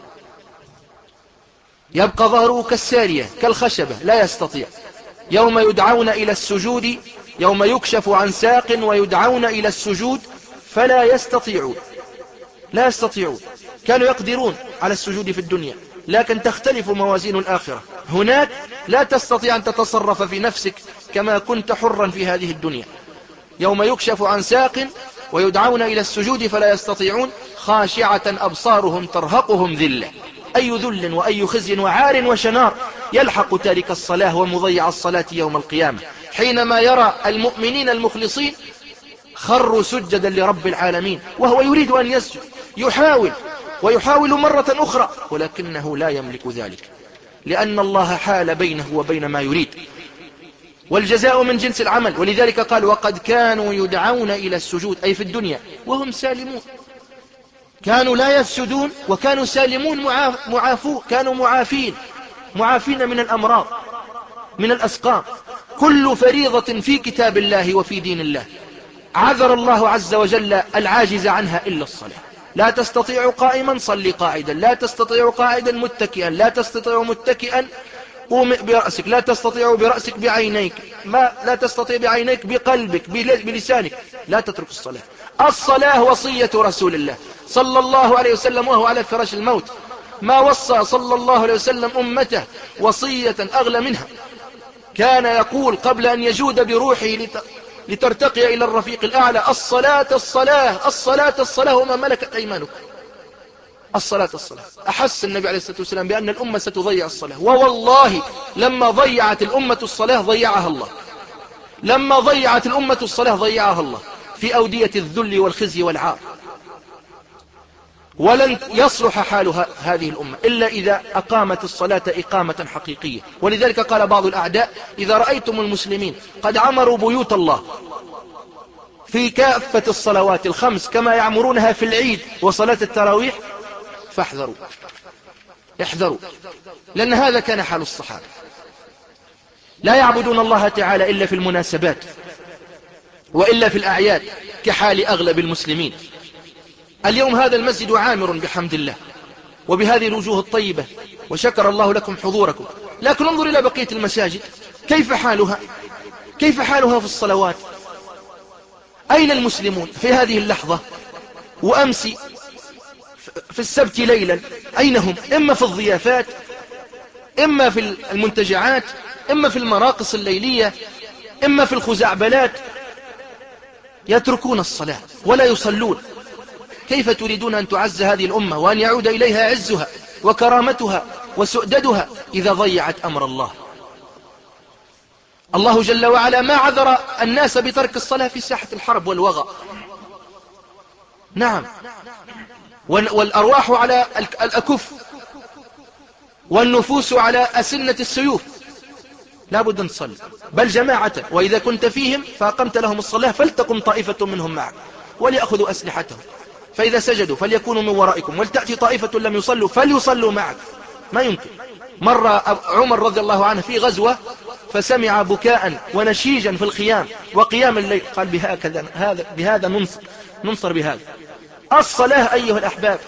يبقى ظهره كالسارية كالخشبة، لا يستطيع. يوم يدعون إلى السجود، يوم يكشف عن ساق ويدعون إلى السجود فلا يستطيعون، لا يستطيعون. كانوا يقدرون على السجود في الدنيا، لكن تختلف موازين الآخرة. هناك لا تستطيع أن تتصرف في نفسك كما كنت حرا في هذه الدنيا. يوم يكشف عن ساق ويدعون إلى السجود فلا يستطيعون، خاشعة أبصارهم ترهقهم ذلة. أي ذل وأي خزي وعار وشنار يلحق تارك الصلاة ومضيع الصلاة يوم القيامة، حينما يرى المؤمنين المخلصين خروا سجدا لرب العالمين وهو يريد أن يسجد، يحاول ويحاول مرة أخرى ولكنه لا يملك ذلك، لأن الله حال بينه وبين ما يريد. والجزاء من جنس العمل. ولذلك قال: وقد كانوا يدعون إلى السجود، أي في الدنيا وهم سالمون. كانوا لا يسجدون وكانوا سالمون معافون، كانوا معافين معافين من الأمراض من الأسقام. كل فريضة في كتاب الله وفي دين الله عذر الله عز وجل العاجز عنها إلا الصلاة. لا تستطيع قائما صلي قاعدا، لا تستطيع قاعدا متكئا، لا تستطيع متكئا قوم برأسك، لا تستطيع برأسك بعينيك، ما لا تستطيع بعينيك بقلبك بلسانك، لا تترك الصلاة. الصلاة وصية رسول الله صلى الله عليه وسلم وهو على فراش الموت، ما وصى صلى الله عليه وسلم أمته وصية أغلى منها. كان يقول قبل أن يجود بروحه لترتقي إلى الرفيق الأعلى: الصلاة الصلاة الصلاة الصلاة وما ملكت أيمانكم. الصلاة الصلاة. أحس النبي عليه الصلاة والسلام بأن الأمة ستضيع الصلاة، ووالله لما ضيعت الأمة الصلاة ضيعها الله، لما ضيعت الأمة الصلاة ضيعها الله في أودية الذل والخزي والعار. ولن يصلح حال هذه الأمة إلا إذا أقامت الصلاة إقامة حقيقية. ولذلك قال بعض الأعداء: إذا رأيتم المسلمين قد عمروا بيوت الله في كافة الصلوات الخمس كما يعمرونها في العيد وصلاة التراويح فاحذروا، احذروا، لأن هذا كان حال الصحابة. لا يعبدون الله تعالى إلا في المناسبات وإلا في الأعياد كحال أغلب المسلمين. اليوم هذا المسجد عامر بحمد الله وبهذه الوجوه الطيبة، وشكر الله لكم حضوركم، لكن انظر إلى بقية المساجد كيف حالها، كيف حالها في الصلوات. أين المسلمون في هذه اللحظة؟ وأمس في السبت ليلا، أين هم؟ إما في الضيافات، إما في المنتجعات، إما في المراقص الليلية، إما في الخزعبلات، يتركون الصلاة ولا يصلون. كيف تريدون أن تعز هذه الأمة وأن يعود إليها عزها وكرامتها وسؤددها إذا ضيعت أمر الله؟ الله جل وعلا ما عذر الناس بترك الصلاة في ساحة الحرب والوغى. نعم، والأرواح على الأكف والنفوس على أسنة السيوف، لا بد أن تصلي، بل جماعة. وإذا كنت فيهم فأقمت لهم الصلاة فلتقم طائفة منهم معك وليأخذوا أسلحتهم، فإذا سجدوا فليكونوا من ورائكم، ولتأتي طائفة لم يصلوا فليصلوا معك. ما يمكن. مر عمر رضي الله عنه في غزوة فسمع بكاء ونشيجا في الخيام وقيام الليل، قال بهكذا هذا بهذا ننصر ننصر بهذا. الصلاة أيها الأحباب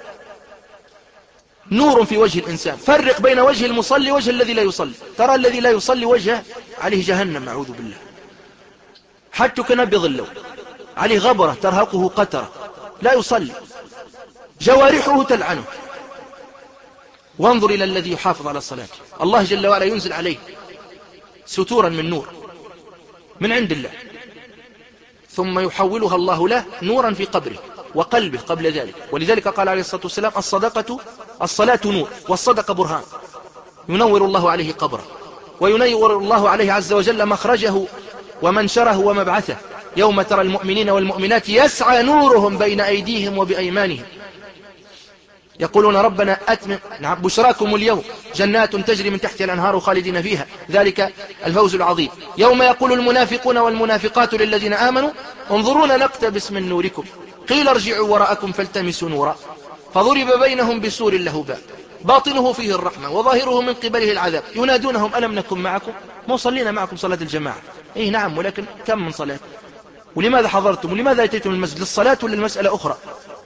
نور في وجه الإنسان. فرق بين وجه المصلي ووجه الذي لا يصلي. ترى الذي لا يصلي وجهه عليه جهنم، أعوذ بالله، حتى كنبض اللون، عليه غبرة ترهقه قترة، لا يصلي، جوارحه تلعنه. وانظر إلى الذي يحافظ على الصلاة، الله جل وعلا ينزل عليه ستورا من نور من عند الله، ثم يحولها الله له نورا في قبره وقلبه قبل ذلك. ولذلك قال عليه الصلاة والسلام: الصدقة الصلاة نور والصدقة برهان. ينور الله عليه قبره، وينور الله عليه عز وجل مخرجه ومنشره ومبعثه، يوم ترى المؤمنين والمؤمنات يسعى نورهم بين أيديهم وبأيمانهم يقولون ربنا أتمم. نعم، بشراكم اليوم جنات تجري من تحتها الأنهار خالدين فيها، ذلك الفوز العظيم. يوم يقول المنافقون والمنافقات للذين آمنوا انظرونا نقتبس من نوركم قيل ارجعوا وراءكم فالتمسوا نورا فضرب بينهم بسور له باب باطنه فيه الرحمة وظاهره من قبله العذاب ينادونهم ألم نكن معكم؟ مو صلينا معكم صلاة الجماعة؟ اي نعم، ولكن كم من صلاة؟ ولماذا حضرتم؟ ولماذا أتيتم المسجد؟ للصلاة ولا المسألة أخرى؟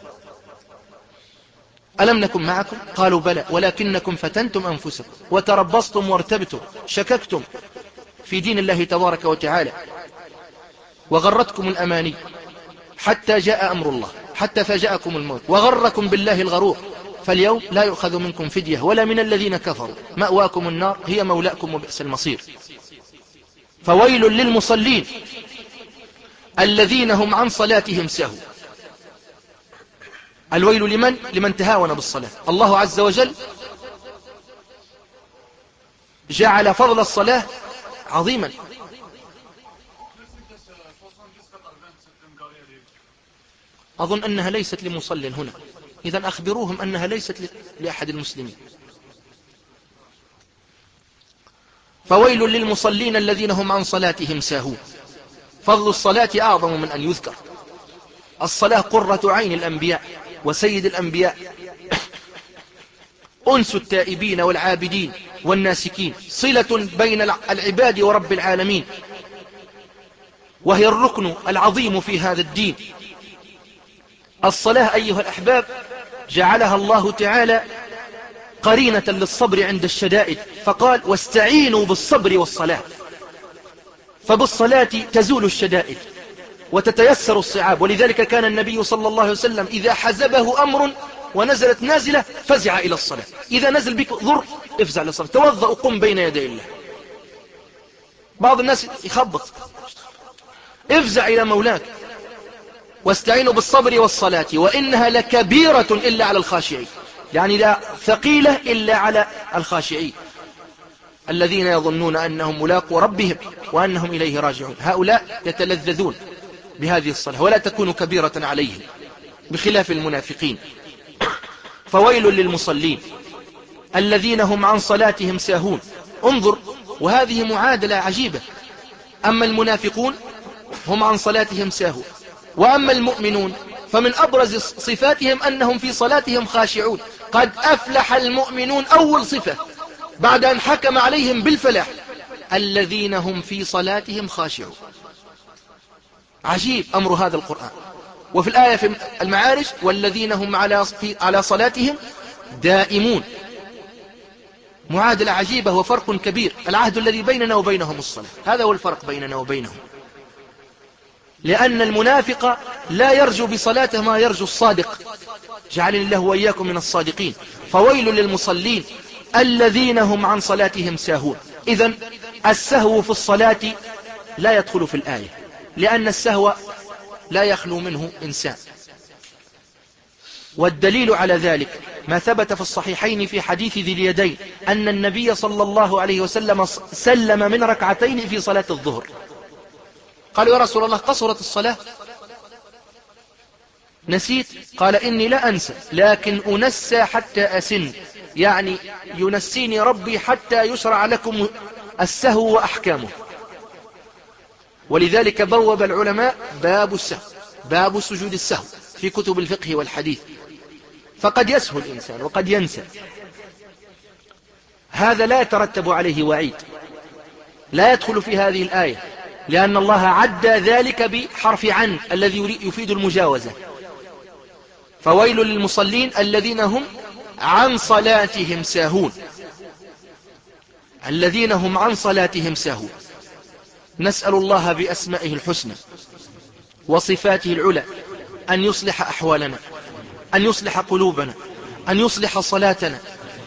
ألم نكن معكم؟ قالوا بلى ولكنكم فتنتم أنفسكم وتربصتم وارتبتم شككتم في دين الله تبارك وتعالى وغرتكم الأماني حتى جاء أمر الله، حتى فجاءكم الموت وغركم بالله الغرور. فاليوم لا يؤخذ منكم فدية ولا من الذين كفروا، مأواكم النار هي مولاكم وبئس المصير. فويل للمصلين الذين هم عن صلاتهم ساهون. الويل لمن؟ لمن تهاون بالصلاة. الله عز وجل جعل فضل الصلاة عظيما. أظن أنها ليست لمصل هنا، إذن أخبروهم أنها ليست لأحد المسلمين. فويل للمصلين الذين هم عن صلاتهم ساهون. فضل الصلاة أعظم من أن يذكر. الصلاة قرة عين الأنبياء وسيد الأنبياء، أنس التائبين والعابدين والناسكين، صلة بين العباد ورب العالمين، وهي الركن العظيم في هذا الدين. الصلاة أيها الأحباب جعلها الله تعالى قرينة للصبر عند الشدائد، فقال واستعينوا بالصبر والصلاة. فبالصلاة تزول الشدائد وتتيسر الصعاب. ولذلك كان النبي صلى الله عليه وسلم إذا حزبه أمر ونزلت نازلة فزع إلى الصلاة. إذا نزل بك ضر افزع إلى الصلاة، توضأ قم بين يدي الله. بعض الناس يخبط، افزع إلى مولاك. واستعينوا بالصبر والصلاة وإنها لكبيرة إلا على الخاشعين، يعني لا ثقيلة إلا على الخاشعين الذين يظنون أنهم ملاقوا ربهم وأنهم إليه راجعون. هؤلاء يتلذذون بهذه الصلاة ولا تكون كبيرة عليهم، بخلاف المنافقين. فويل للمصلين الذين هم عن صلاتهم ساهون. انظر، وهذه معادلة عجيبة. أما المنافقون هم عن صلاتهم ساهون، وأما المؤمنون فمن أبرز صفاتهم أنهم في صلاتهم خاشعون. قد أفلح المؤمنون، أول صفة بعد أن حكم عليهم بالفلاح، الذين هم في صلاتهم خاشعون. عجيب أمر هذا القرآن. وفي الآية في المعارج والذين هم على على صلاتهم دائمون. معادلة عجيبة وفرق كبير. العهد الذي بيننا وبينهم الصلاة، هذا هو الفرق بيننا وبينهم. لأن المنافق لا يرجو بصلاته ما يرجو الصادق، جعلني الله وإياكم من الصادقين. فويل للمصلين الذين هم عن صلاتهم ساهون. إذن السهو في الصلاة لا يدخل في الآية، لأن السهو لا يخلو منه إنسان. والدليل على ذلك ما ثبت في الصحيحين في حديث ذي اليدين أن النبي صلى الله عليه وسلم سلم من ركعتين في صلاة الظهر. قالوا يا رسول الله قصرت الصلاة؟ نسيت؟ قال إني لا أنسى، لكن أنسى حتى أسن، يعني ينسيني ربي حتى يشرع لكم السهو وأحكامه. ولذلك بوب العلماء باب السهو، باب سجود السهو في كتب الفقه والحديث. فقد يسهو الإنسان وقد ينسى، هذا لا يترتب عليه وعيد، لا يدخل في هذه الآية، لأن الله عدى ذلك بحرف عن الذي يفيد المجاوزة. فويل للمصلين الذين هم عن صلاتهم ساهون، الذين هم عن صلاتهم ساهون. نسأل الله بأسمائه الحسنى وصفاته العلى أن يصلح أحوالنا، أن يصلح قلوبنا، أن يصلح صلاتنا،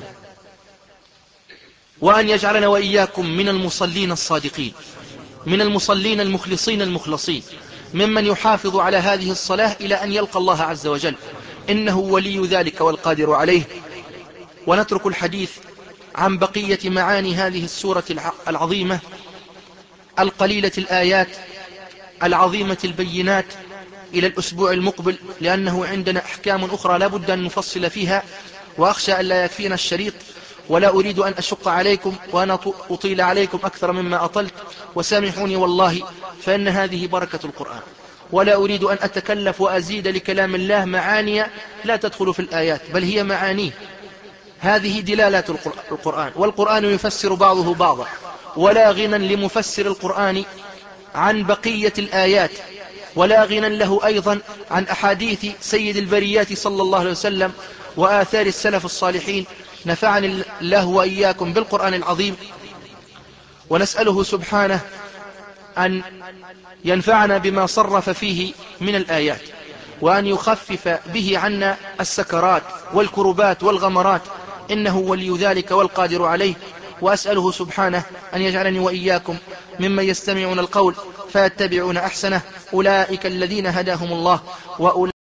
وأن يجعلنا وإياكم من المصلين الصادقين، من المصلين المخلصين المخلصين، ممن يحافظ على هذه الصلاة إلى أن يلقى الله عز وجل، إنه ولي ذلك والقادر عليه. ونترك الحديث عن بقية معاني هذه السورة العظيمة القليلة الآيات العظيمة البينات إلى الأسبوع المقبل، لأنه عندنا أحكام أخرى لا بد أن نفصل فيها، وأخشى أن لا يكفينا الشريط، ولا أريد أن أشق عليكم وأنا أطيل عليكم أكثر مما أطلت، وسامحوني والله فإن هذه بركة القرآن، ولا أريد أن أتكلف وأزيد لكلام الله معاني لا تدخل في الآيات، بل هي معانيه. هذه دلالات القرآن، والقرآن يفسر بعضه بعضا، ولا غنى لمفسر القرآن عن بقية الآيات، ولا غنى له أيضا عن أحاديث سيد البريات صلى الله عليه وسلم وآثار السلف الصالحين. نفعني الله وإياكم بالقرآن العظيم، ونسأله سبحانه أن ينفعنا بما صرف فيه من الآيات، وأن يخفف به عنا السكرات والكربات والغمرات، إنه ولي ذلك والقادر عليه. وأسأله سبحانه أن يجعلني وإياكم ممن يستمعون القول فيتبعون أحسنه، أولئك الذين هداهم الله وأولئك